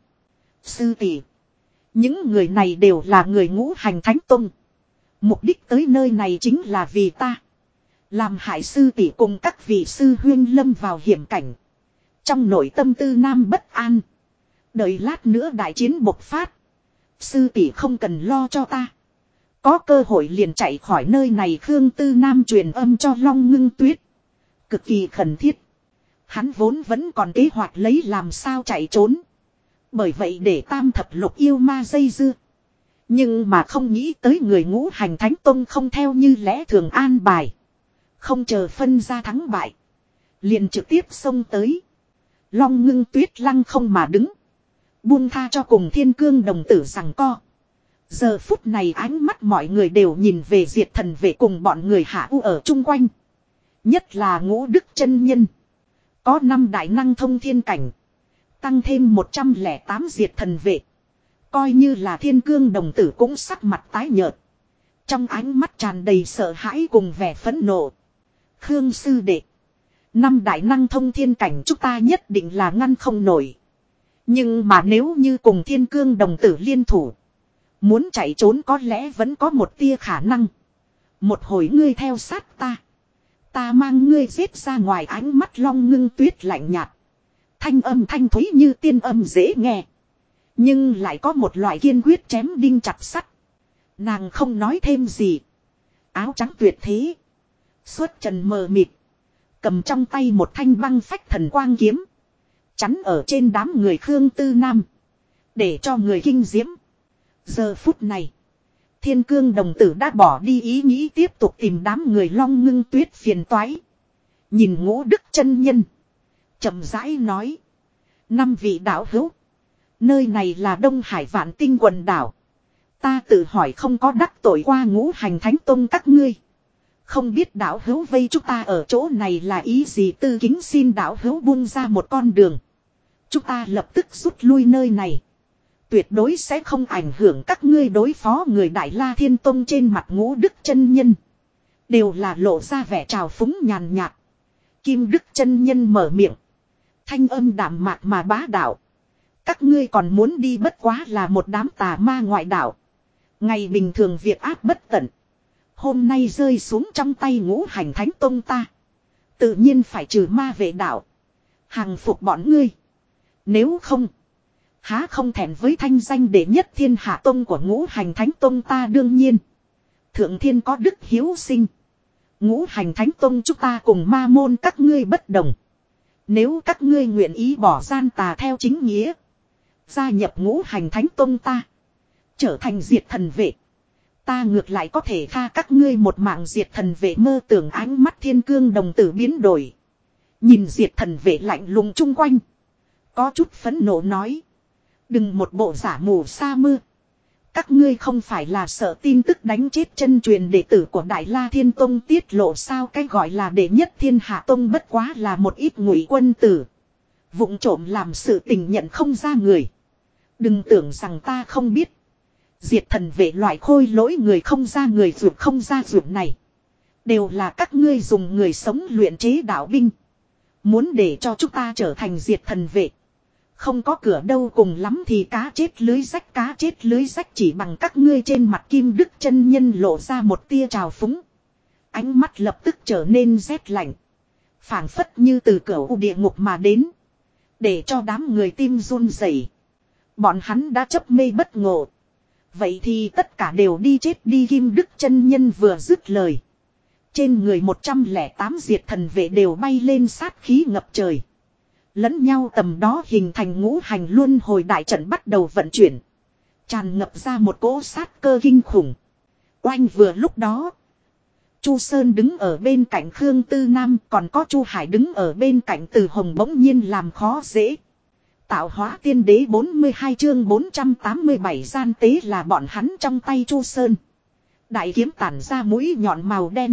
Sư tỷ. Những người này đều là người ngũ hành thánh tông. Mục đích tới nơi này chính là vì ta. Làm hại sư tỷ cùng các vị sư huyên lâm vào hiểm cảnh. Trong nội tâm Tư Nam bất an. Đợi lát nữa đại chiến bộc phát. Sư tỷ không cần lo cho ta. Có cơ hội liền chạy khỏi nơi này Khương Tư Nam truyền âm cho Long Ngưng Tuyết. Cực kỳ khẩn thiết. Hắn vốn vẫn còn kế hoạch lấy làm sao chạy trốn. Bởi vậy để tam thập lục yêu ma dây dưa. Nhưng mà không nghĩ tới người ngũ hành thánh tông không theo như lẽ thường an bài. Không chờ phân ra thắng bại. Liền trực tiếp xông tới. Long Ngưng Tuyết lăng không mà đứng. Buông tha cho cùng Thiên Cương đồng tử rằng co. Giờ phút này ánh mắt mọi người đều nhìn về Diệt Thần Vệ cùng bọn người Hạ U ở chung quanh. Nhất là Ngũ Đức chân nhân. Có 5 đại năng thông thiên cảnh. Tăng thêm 108 Diệt Thần Vệ. Coi như là Thiên Cương đồng tử cũng sắc mặt tái nhợt. Trong ánh mắt tràn đầy sợ hãi cùng vẻ phẫn nộ. Khương sư đệ. 5 đại năng thông thiên cảnh chúng ta nhất định là ngăn không nổi. Nhưng mà nếu như cùng Thiên Cương đồng tử liên thủ. Muốn chạy trốn có lẽ vẫn có một tia khả năng. Một hồi ngươi theo sát ta. Ta mang ngươi giết ra ngoài ánh mắt Long Ngưng Tuyết lạnh nhạt. Thanh âm thanh thúy như tiên âm dễ nghe. Nhưng lại có một loại kiên quyết chém đinh chặt sắt. Nàng không nói thêm gì. Áo trắng tuyệt thế. Xuất trần mờ mịt. Cầm trong tay một thanh băng phách thần quang kiếm. Chắn ở trên đám người Khương Tư Nam. Để cho người kinh diễm. Giờ phút này. Thiên Cương đồng tử đã bỏ đi ý nghĩ tiếp tục tìm đám người Long Ngưng Tuyết phiền toái. Nhìn Ngũ Đức chân nhân. Chậm rãi nói. 5 vị đạo hữu. Nơi này là Đông Hải Vạn Tinh quần đảo. Ta tự hỏi không có đắc tội qua ngũ hành thánh tông các ngươi. Không biết đạo hữu vây chúng ta ở chỗ này là ý gì tư kính xin đạo hữu buông ra một con đường. Chúng ta lập tức rút lui nơi này. Tuyệt đối sẽ không ảnh hưởng các ngươi đối phó người Đại La Thiên Tông trên mặt Ngũ Đức chân nhân. Đều là lộ ra vẻ trào phúng nhàn nhạt. Kim Đức chân nhân mở miệng. Thanh âm đạm mạc mà bá đạo. Các ngươi còn muốn đi bất quá là một đám tà ma ngoại đạo. Ngày bình thường việc ác bất tận. Hôm nay rơi xuống trong tay ngũ hành thánh tông ta. Tự nhiên phải trừ ma vệ đạo. Hàng phục bọn ngươi. Nếu không. Há không thẹn với thanh danh đệ nhất thiên hạ tông của ngũ hành thánh tông ta đương nhiên. Thượng thiên có đức hiếu sinh. Ngũ hành thánh tông chúng ta cùng ma môn các ngươi bất đồng. Nếu các ngươi nguyện ý bỏ gian tà theo chính nghĩa. Gia nhập ngũ hành thánh tông ta. Trở thành diệt thần vệ. Ta ngược lại có thể tha các ngươi một mạng diệt thần vệ mơ tưởng ánh mắt Thiên Cương đồng tử biến đổi. Nhìn diệt thần vệ lạnh lùng chung quanh. Có chút phẫn nộ nói. Đừng một bộ giả mù sa mưa. Các ngươi không phải là sợ tin tức đánh chết chân truyền đệ tử của Đại La Thiên Tông tiết lộ sao cái gọi là đệ nhất thiên hạ tông bất quá là một ít ngụy quân tử. Vụng trộm làm sự tình nhận không ra người. Đừng tưởng rằng ta không biết. Diệt thần vệ loại khôi lỗi người không ra người ruột không ra ruột này. Đều là các ngươi dùng người sống luyện chế đạo binh. Muốn để cho chúng ta trở thành diệt thần vệ. Không có cửa đâu, cùng lắm thì cá chết lưới rách, cá chết lưới rách chỉ bằng các ngươi. Trên mặt Kim Đức chân nhân lộ ra một tia trào phúng. Ánh mắt lập tức trở nên rét lạnh. Phảng phất như từ cửu địa ngục mà đến. Để cho đám người tim run rẩy. Bọn hắn đã chấp mê bất ngộ. Vậy thì tất cả đều đi chết đi. Kim Đức chân nhân vừa dứt lời. Trên người 108 diệt thần vệ đều bay lên sát khí ngập trời. Lẫn nhau tầm đó hình thành ngũ hành luân hồi đại trận bắt đầu vận chuyển. Tràn ngập ra một cỗ sát cơ kinh khủng. Oanh vừa lúc đó. Chu Sơn đứng ở bên cạnh Khương Tư Nam, còn có Chu Hải đứng ở bên cạnh Từ Hồng bỗng nhiên làm khó dễ. Tạo hóa tiên đế 42 chương 487 gian tế là bọn hắn trong tay Chu Sơn. Đại kiếm tản ra mũi nhọn màu đen.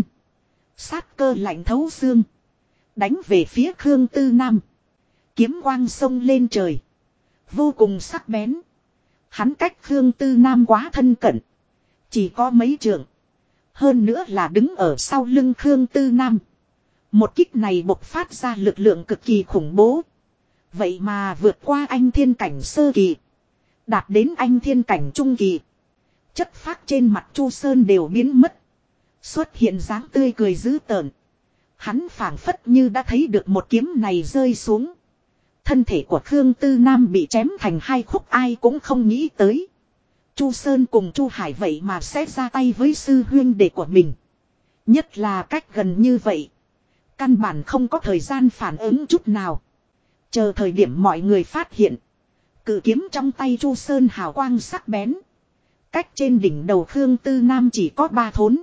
Sát cơ lạnh thấu xương. Đánh về phía Khương Tư Nam. Kiếm quang sông lên trời. Vô cùng sắc bén. Hắn cách Khương Tư Nam quá thân cận. Chỉ có mấy trượng. Hơn nữa là đứng ở sau lưng Khương Tư Nam. Một kích này bộc phát ra lực lượng cực kỳ khủng bố. Vậy mà vượt qua anh thiên cảnh sơ kỳ. Đạt đến anh thiên cảnh trung kỳ. Chất phác trên mặt Chu Sơn đều biến mất. Xuất hiện dáng tươi cười dữ tợn. Hắn phảng phất như đã thấy được một kiếm này rơi xuống. Thân thể của Khương Tư Nam bị chém thành hai khúc, ai cũng không nghĩ tới. Chu Sơn cùng Chu Hải vậy mà sẽ ra tay với sư huynh đệ của mình. Nhất là cách gần như vậy. Căn bản không có thời gian phản ứng chút nào. Chờ thời điểm mọi người phát hiện. Cự kiếm trong tay Chu Sơn hào quang sắc bén. Cách trên đỉnh đầu Khương Tư Nam chỉ có 3 thốn.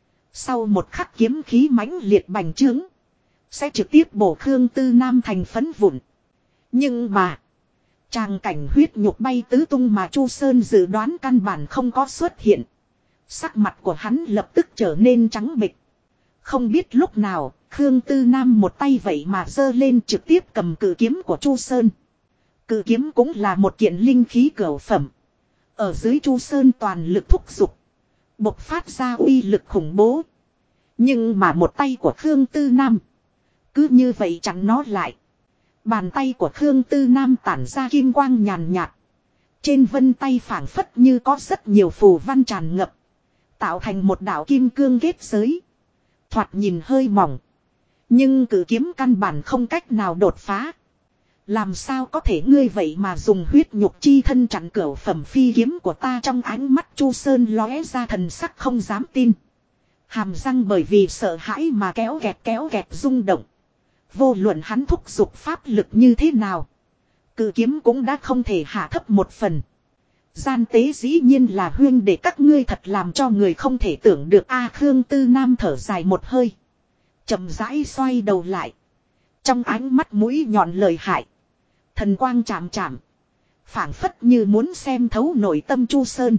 Sau một khắc kiếm khí mãnh liệt bành trướng. Sẽ trực tiếp bổ Khương Tư Nam thành phấn vụn. Nhưng mà. Tràng cảnh huyết nhục bay tứ tung mà Chu Sơn dự đoán căn bản không có xuất hiện. Sắc mặt của hắn lập tức trở nên trắng bệch. Không biết lúc nào, Khương Tư Nam một tay vậy mà giơ lên trực tiếp cầm cự kiếm của Chu Sơn. Cự kiếm cũng là một kiện linh khí cửu phẩm. Ở dưới Chu Sơn toàn lực thúc giục. Bộc phát ra uy lực khủng bố. Nhưng mà một tay của Khương Tư Nam. Cứ như vậy chặn nó lại. Bàn tay của Khương Tư Nam tản ra kim quang nhàn nhạt. Trên vân tay phảng phất như có rất nhiều phù văn tràn ngập. Tạo thành một đạo kim cương kết giới. Thoạt nhìn hơi mỏng. Nhưng cử kiếm căn bản không cách nào đột phá. Làm sao có thể ngươi vậy mà dùng huyết nhục chi thân chặn cửu phẩm phi kiếm của ta? Trong ánh mắt Chu Sơn lóe ra thần sắc không dám tin. Hàm răng bởi vì sợ hãi mà kéo kẹt rung động. Vô luận hắn thúc giục pháp lực như thế nào. Cự kiếm cũng đã không thể hạ thấp một phần. Gian tế dĩ nhiên là huyên để các ngươi thật làm cho người không thể tưởng được. Khương Tư Nam thở dài một hơi. Chậm rãi xoay đầu lại. Trong ánh mắt mũi nhọn lời hại. Thần quang chạm chạm. Phảng phất như muốn xem thấu nội tâm Chu Sơn.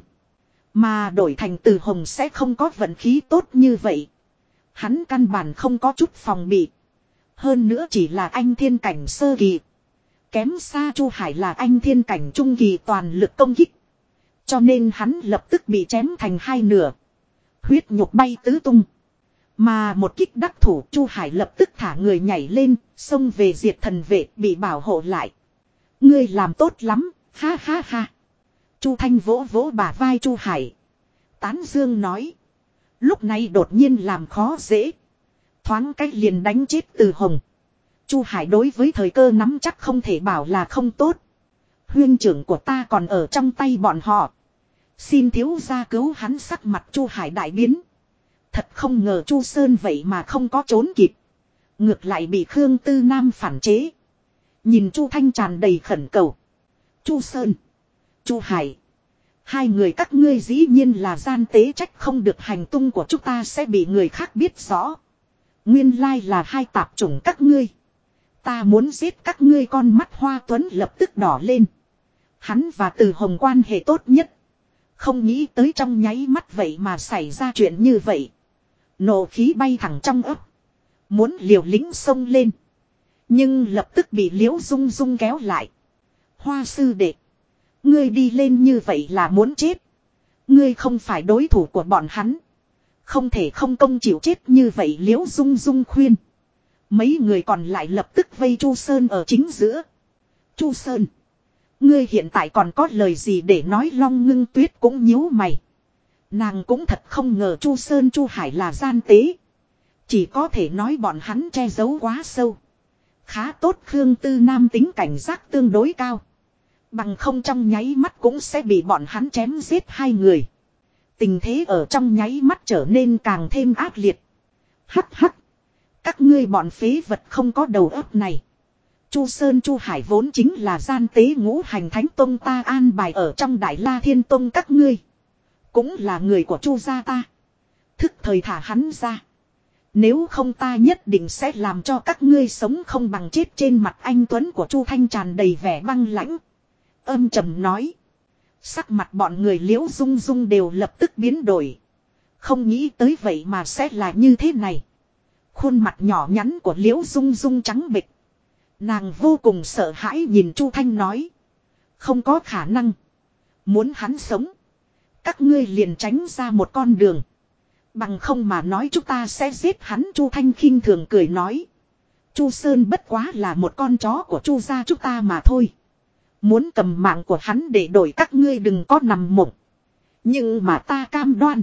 Mà đổi thành Từ Hồng sẽ không có vận khí tốt như vậy. Hắn căn bản không có chút phòng bị. Hơn nữa chỉ là anh thiên cảnh sơ kỳ. Kém xa Chu Hải là anh thiên cảnh trung kỳ toàn lực công kích. Cho nên hắn lập tức bị chém thành hai nửa. Huyết nhục bay tứ tung. Mà một kích đắc thủ, Chu Hải lập tức thả người nhảy lên, xông về diệt thần vệ, bị bảo hộ lại. Ngươi làm tốt lắm, ha ha ha. Chu Thanh vỗ vỗ bả vai Chu Hải. Tán dương nói. Lúc này đột nhiên làm khó dễ. Thoáng cách liền đánh chết Từ Hồng. Chu Hải đối với thời cơ nắm chắc không thể bảo là không tốt. Huyên trưởng của ta còn ở trong tay bọn họ. Xin thiếu gia cứu hắn. Sắc mặt Chu Hải đại biến. Thật không ngờ Chu Sơn vậy mà không có trốn kịp. Ngược lại bị Khương Tư Nam phản chế. Nhìn Chu Thanh tràn đầy khẩn cầu. Chu Sơn. Chu Hải. Hai người các ngươi dĩ nhiên là gian tế, trách không được hành tung của chúng ta sẽ bị người khác biết rõ. Nguyên lai là hai tạp chủng các ngươi. Ta muốn giết các ngươi. Con mắt Hoa Tuấn lập tức đỏ lên. Hắn và Từ Hồng quan hệ tốt nhất. Không nghĩ tới trong nháy mắt vậy mà xảy ra chuyện như vậy. Nộ khí bay thẳng trong ấp. Muốn liều lĩnh xông lên. Nhưng lập tức bị Liễu Dung Dung kéo lại. Hoa sư đệ. Ngươi đi lên như vậy là muốn chết. Ngươi không phải đối thủ của bọn hắn. Không thể không công chịu chết như vậy Liễu Dung Dung khuyên. Mấy người còn lại lập tức vây Chu Sơn ở chính giữa. Chu Sơn. Ngươi hiện tại còn có lời gì để nói Long Ngưng Tuyết cũng nhíu mày. Nàng cũng thật không ngờ Chu Sơn Chu Hải là gian tế. Chỉ có thể nói bọn hắn che giấu quá sâu. Khá tốt Khương Tư Nam tính cảnh giác tương đối cao. Bằng không trong nháy mắt cũng sẽ bị bọn hắn chém giết hai người. Tình thế ở trong nháy mắt trở nên càng thêm ác liệt. Hắc hắc. Các ngươi bọn phế vật không có đầu óc này. Chu Sơn Chu Hải vốn chính là gian tế ngũ hành thánh tông ta an bài ở trong Đại La Thiên Tông các ngươi. Cũng là người của Chu gia ta. Thức thời thả hắn ra. Nếu không ta nhất định sẽ làm cho các ngươi sống không bằng chết trên mặt anh Tuấn của Chu Thanh tràn đầy vẻ băng lãnh. Âm trầm nói. Sắc mặt bọn người Liễu Dung Dung đều lập tức biến đổi. Không nghĩ tới vậy mà sẽ là như thế này. Khuôn mặt nhỏ nhắn của Liễu Dung Dung trắng bệch. Nàng vô cùng sợ hãi nhìn Chu Thanh nói. Không có khả năng. Muốn hắn sống. Các ngươi liền tránh ra một con đường. Bằng không mà nói chúng ta sẽ giết hắn. Chu Thanh khinh thường cười nói. Chu Sơn bất quá là một con chó của Chu gia chúng ta mà thôi. Muốn cầm mạng của hắn để đổi các ngươi đừng có nằm mộng. Nhưng mà ta cam đoan.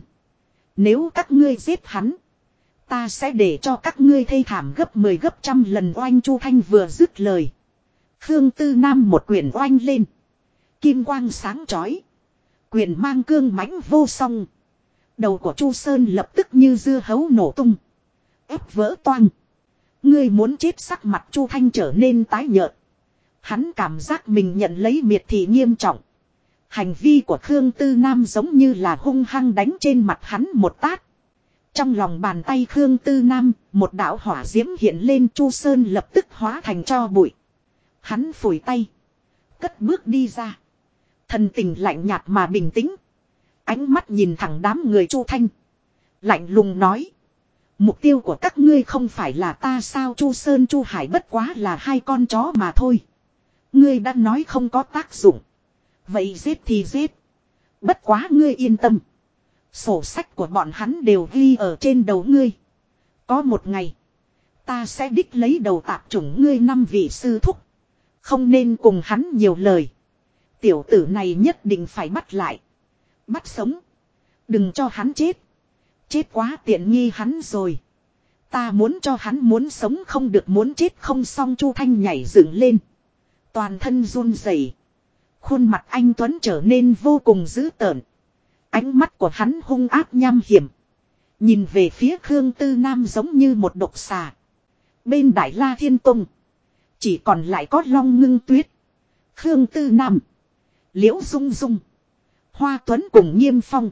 Nếu các ngươi giết hắn. Ta sẽ để cho các ngươi thê thảm gấp 10 gấp trăm lần oanh. Chu Thanh vừa dứt lời. Khương Tư Nam một quyền oanh lên. Kim quang sáng chói. Quyền mang cương mãnh vô song. Đầu của Chu Sơn lập tức như dưa hấu nổ tung. Ép vỡ toang. Ngươi muốn chết sắc mặt Chu Thanh trở nên tái nhợt. Hắn cảm giác mình nhận lấy miệt thị nghiêm trọng. Hành vi của Khương Tư Nam giống như là hung hăng đánh trên mặt hắn một tát. Trong lòng bàn tay Khương Tư Nam, một đạo hỏa diễm hiện lên. Chu Sơn lập tức hóa thành tro bụi. Hắn phủi tay. Cất bước đi ra. Thần tình lạnh nhạt mà bình tĩnh. Ánh mắt nhìn thẳng đám người Chu Thanh. Lạnh lùng nói. Mục tiêu của các ngươi không phải là ta sao? Chu Sơn Chu Hải bất quá là hai con chó mà thôi. Ngươi đã nói không có tác dụng. Vậy giết thì giết. Bất quá ngươi yên tâm. Sổ sách của bọn hắn đều ghi ở trên đầu ngươi. Có một ngày. Ta sẽ đích lấy đầu tạp chủng ngươi 5 vị sư thúc. Không nên cùng hắn nhiều lời. Tiểu tử này nhất định phải bắt lại. Bắt sống. Đừng cho hắn chết. Chết quá tiện nghi hắn rồi. Ta muốn cho hắn muốn sống không được muốn chết không xong. Chu Thanh nhảy dựng lên. Toàn thân run rẩy. Khuôn mặt anh Tuấn trở nên vô cùng dữ tợn. Ánh mắt của hắn hung ác nham hiểm. Nhìn về phía Khương Tư Nam giống như một độc xà. Bên Đại La Thiên Tông. Chỉ còn lại có Long Ngưng Tuyết. Khương Tư Nam. Liễu Dung Dung. Hoa Tuấn cùng Nghiêm Phong.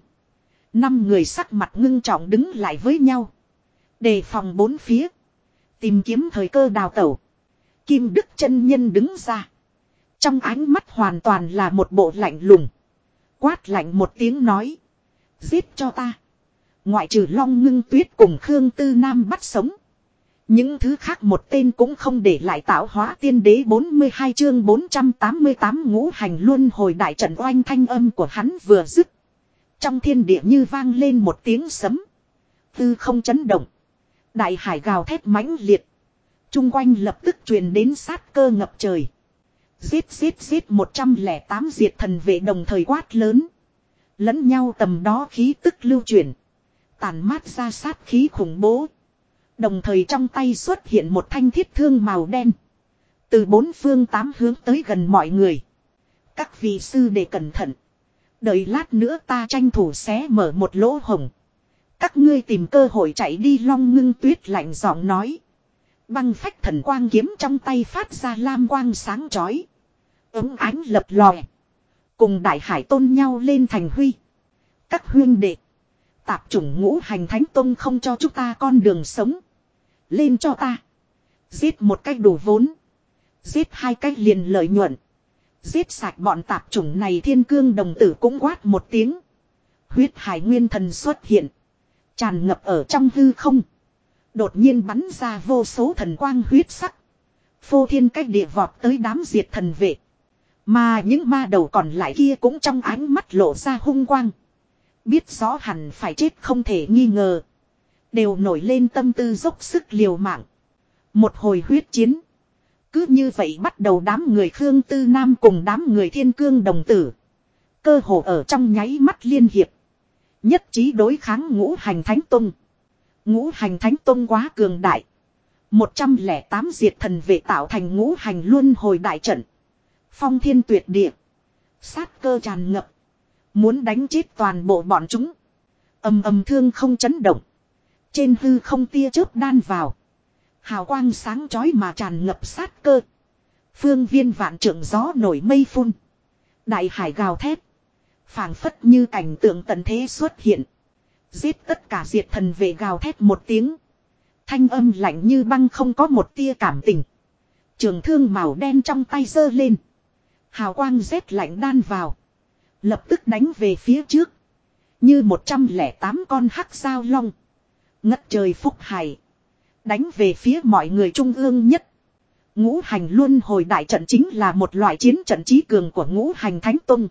5 người sắc mặt ngưng trọng đứng lại với nhau. Đề phòng bốn phía. Tìm kiếm thời cơ đào tẩu. Kim Đức chân nhân đứng ra. Trong ánh mắt hoàn toàn là một bộ lạnh lùng. Quát lạnh một tiếng nói. Giết cho ta. Ngoại trừ Long Ngưng Tuyết cùng Khương Tư Nam bắt sống. Những thứ khác một tên cũng không để lại. Tạo hóa tiên đế 42 chương 488 ngũ hành luân hồi đại trận oanh thanh âm của hắn vừa dứt. Trong thiên địa như vang lên một tiếng sấm. Tư không chấn động. Đại hải gào thét mãnh liệt. Trung quanh lập tức truyền đến sát cơ ngập trời. Giết giết giết 108 diệt thần vệ đồng thời quát lớn. Lẫn nhau tầm đó khí tức lưu chuyển. Tàn mát ra sát khí khủng bố. Đồng thời trong tay xuất hiện một thanh thiết thương màu đen. Từ 4 phương 8 hướng tới gần mọi người. Các vị sư đệ cẩn thận. Đợi lát nữa ta tranh thủ xé mở một lỗ hổng. Các ngươi tìm cơ hội chạy đi. Long Ngưng Tuyết lạnh giọng nói. Băng phách thần quang kiếm trong tay phát ra lam quang sáng chói. Ấm ánh lập lòe. Cùng đại hải tôn nhau lên thành huy. Các huyên đệ. Tạp chủng ngũ hành thánh tông không cho chúng ta con đường sống. Lên cho ta. Giết một cách đủ vốn. Giết 2 cách liền lợi nhuận. Giết sạch bọn tạp chủng này. Thiên cương đồng tử cũng quát một tiếng. Huyết hải nguyên thần xuất hiện. Tràn ngập ở trong hư không. Đột nhiên bắn ra vô số thần quang huyết sắc. Phô thiên cách địa vọt tới đám diệt thần vệ. Mà những ma đầu còn lại kia cũng trong ánh mắt lộ ra hung quang. Biết rõ hẳn phải chết không thể nghi ngờ. Đều nổi lên tâm tư dốc sức liều mạng. Một hồi huyết chiến. Cứ như vậy bắt đầu đám người Khương Tư Nam cùng đám người Thiên Cương đồng tử. Cơ hồ ở trong nháy mắt liên hiệp. Nhất trí đối kháng Ngũ Hành Thánh Tông. Ngũ Hành Thánh Tông quá cường đại. 108 diệt thần vệ tạo thành Ngũ Hành Luân Hồi đại trận. Phong thiên tuyệt địa. Sát cơ tràn ngập. Muốn đánh chết toàn bộ bọn chúng. Ầm ầm thương không chấn động. Trên hư không tia chớp đan vào. Hào quang sáng chói mà tràn ngập sát cơ. Phương viên vạn trượng gió nổi mây phun. Đại hải gào thét. Phảng phất như cảnh tượng tận thế xuất hiện. Giết tất cả diệt thần vệ gào thét một tiếng. Thanh âm lạnh như băng không có một tia cảm tình. Trường thương màu đen trong tay giơ lên. Hào quang rét lạnh đan vào. Lập tức đánh về phía trước. Như 108 con hắc giao long. Ngất trời phúc hải. Đánh về phía mọi người trung ương nhất. Ngũ hành luân hồi đại trận chính là một loại chiến trận trí cường của Ngũ Hành Thánh Tông.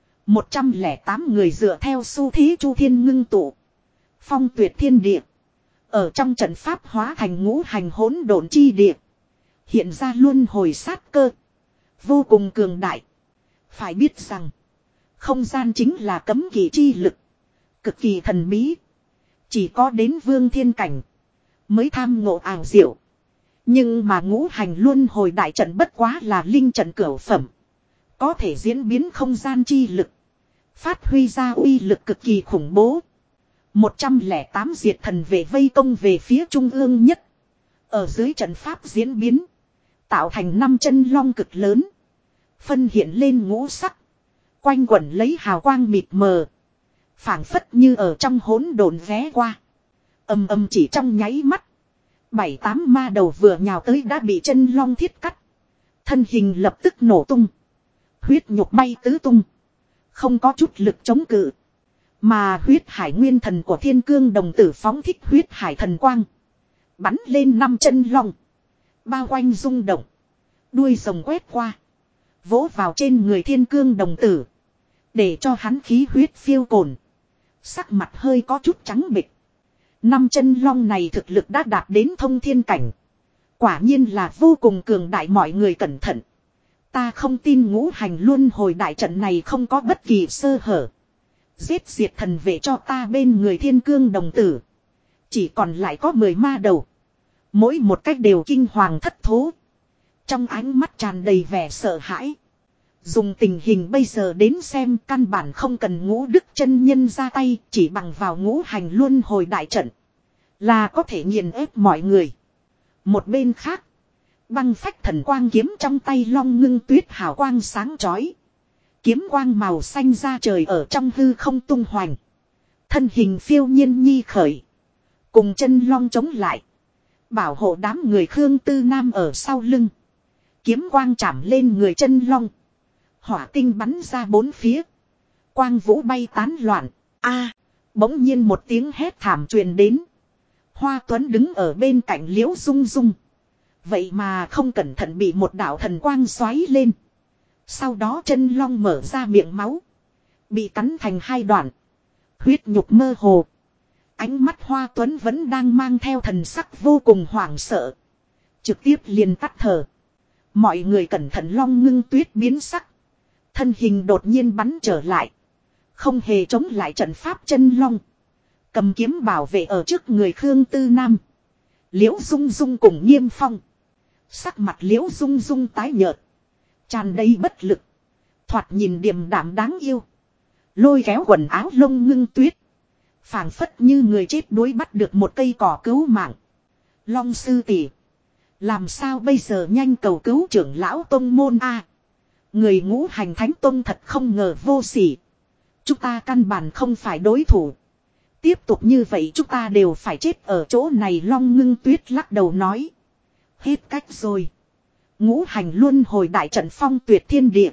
108 người dựa theo xu thế chu thiên ngưng tụ. Phong tuyệt thiên địa. Ở trong trận pháp hóa thành ngũ hành hỗn độn chi địa. Hiện ra luân hồi sát cơ. Vô cùng cường đại. Phải biết rằng. Không gian chính là cấm kỵ chi lực. Cực kỳ thần bí. Chỉ có đến vương thiên cảnh. Mới tham ngộ ảo diệu. Nhưng mà ngũ hành luân hồi đại trận bất quá là linh trận cửu phẩm. Có thể diễn biến không gian chi lực. Phát huy ra uy lực cực kỳ khủng bố. 108 diệt thần vệ vây công về phía trung ương nhất. Ở dưới trận pháp diễn biến. Tạo thành 5 chân long cực lớn. Phân hiện lên ngũ sắc. Quanh quẩn lấy hào quang mịt mờ. Phảng phất như ở trong hỗn độn ghé qua. Ầm ầm chỉ trong nháy mắt. 7-8 ma đầu vừa nhào tới đã bị chân long thiết cắt. Thân hình lập tức nổ tung. Huyết nhục bay tứ tung. Không có chút lực chống cự. Mà huyết hải nguyên thần của Thiên Cương đồng tử phóng thích huyết hải thần quang. Bắn lên 5 chân long. Bao quanh rung động. Đuôi rồng quét qua. Vỗ vào trên người Thiên Cương đồng tử. Để cho hắn khí huyết phiêu cồn. Sắc mặt hơi có chút trắng bệch. 5 chân long này thực lực đã đạt đến thông thiên cảnh. Quả nhiên là vô cùng cường đại, mọi người cẩn thận. Ta không tin ngũ hành luân hồi đại trận này không có bất kỳ sơ hở. Giết diệt thần vệ cho ta bên người Thiên Cương đồng tử. Chỉ còn lại có 10 ma đầu. Mỗi một cách đều kinh hoàng thất thố. Trong ánh mắt tràn đầy vẻ sợ hãi. Dùng tình hình bây giờ đến xem căn bản không cần Ngũ Đức chân nhân ra tay. Chỉ bằng vào ngũ hành luân hồi đại trận. Là có thể nghiền ép mọi người. Một bên khác. Băng phách thần quang kiếm trong tay long ngưng tuyết hào quang sáng chói. Kiếm quang màu xanh ra trời ở trong hư không tung hoành. Thân hình phiêu nhiên nhi khởi. Cùng chân long chống lại. Bảo hộ đám người Khương Tư Nam ở sau lưng. Kiếm quang chạm lên người chân long. Hỏa tinh bắn ra bốn phía. Quang vũ bay tán loạn. Bỗng nhiên một tiếng hét thảm truyền đến. Hoa Tuấn đứng ở bên cạnh Liễu Dung Dung. Vậy mà không cẩn thận bị một đạo thần quang xoáy lên. Sau đó chân long mở ra miệng máu. Bị cắn thành 2 đoạn. Huyết nhục mơ hồ. Ánh mắt Hoa Tuấn vẫn đang mang theo thần sắc vô cùng hoảng sợ. Trực tiếp liền tắt thở. Mọi người cẩn thận long ngưng tuyết biến sắc. Thân hình đột nhiên bắn trở lại. Không hề chống lại trận pháp chân long. Cầm kiếm bảo vệ ở trước người Khương Tư Nam. Liễu Dung Dung cùng Nghiêm Phong. Sắc mặt Liễu Dung Dung tái nhợt. Tràn đầy bất lực. Thoạt nhìn điềm đạm đáng yêu. Lôi kéo quần áo lông ngưng tuyết. Phảng phất như người chết đuối bắt được một cây cỏ cứu mạng. Long sư tỷ, làm sao bây giờ, nhanh cầu cứu trưởng lão tông môn a. Người Ngũ Hành Thánh Tông thật không ngờ vô sỉ. Chúng ta căn bản không phải đối thủ. Tiếp tục như vậy chúng ta đều phải chết ở chỗ này. Long ngưng tuyết lắc đầu nói. Hết cách rồi. Ngũ hành luân hồi đại trận phong tuyệt thiên địa.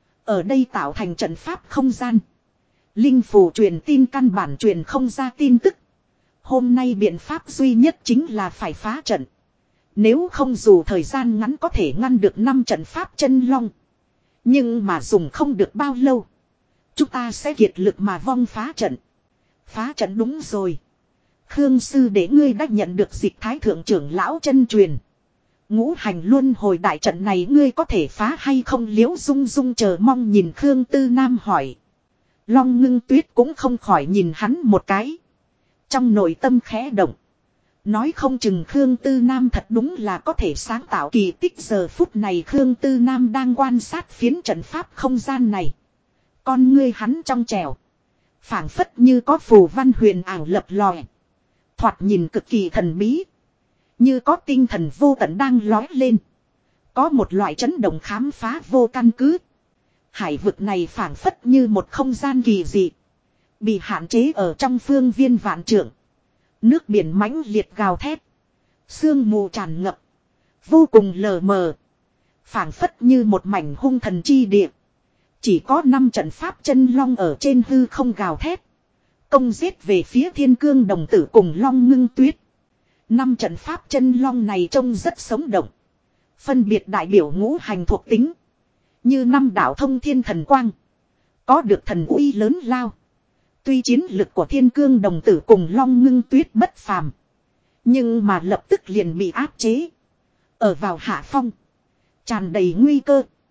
Ở đây tạo thành trận pháp không gian. Linh phù truyền tin căn bản truyền không ra tin tức. Hôm nay biện pháp duy nhất chính là phải phá trận. Nếu không dù thời gian ngắn có thể ngăn được 5 trận pháp chân long. Nhưng mà dùng không được bao lâu. Chúng ta sẽ kiệt lực mà vong phá trận. Phá trận đúng rồi. Khương sư để ngươi đã nhận được dịch thái thượng trưởng lão chân truyền. Ngũ hành luân hồi đại trận này ngươi có thể phá hay không? Liễu Dung Dung chờ mong nhìn Khương Tư Nam hỏi. Long Ngưng Tuyết cũng không khỏi nhìn hắn một cái. Trong nội tâm khẽ động. Nói không chừng Khương Tư Nam thật đúng là có thể sáng tạo kỳ tích. Giờ phút này Khương Tư Nam đang quan sát phiến trận pháp không gian này. Con ngươi hắn trong trẻo. Phảng phất như có phù văn huyền ảo lập lòe. Thoạt nhìn cực kỳ thần bí. Như có tinh thần vô tận đang lói lên. Có một loại chấn động khám phá vô căn cứ. Hải vực này phảng phất như một không gian kỳ dị. Bị hạn chế ở trong phương viên vạn trượng. Nước biển mãnh liệt gào thét. Sương mù tràn ngập. Vô cùng lờ mờ. Phảng phất như một mảnh hung thần chi địa. Chỉ có 5 trận pháp chân long ở trên hư không gào thét. Công giết về phía Thiên Cương đồng tử cùng Long Ngưng Tuyết. 5 trận pháp chân long này trông rất sống động. Phân biệt đại biểu ngũ hành thuộc tính. Như 5 đạo thông thiên thần quang. Có được thần uy lớn lao. Tuy chiến lực của Thiên Cương đồng tử cùng Long Ngưng Tuyết bất phàm. Nhưng mà lập tức liền bị áp chế. Ở vào hạ phong. Tràn đầy nguy cơ.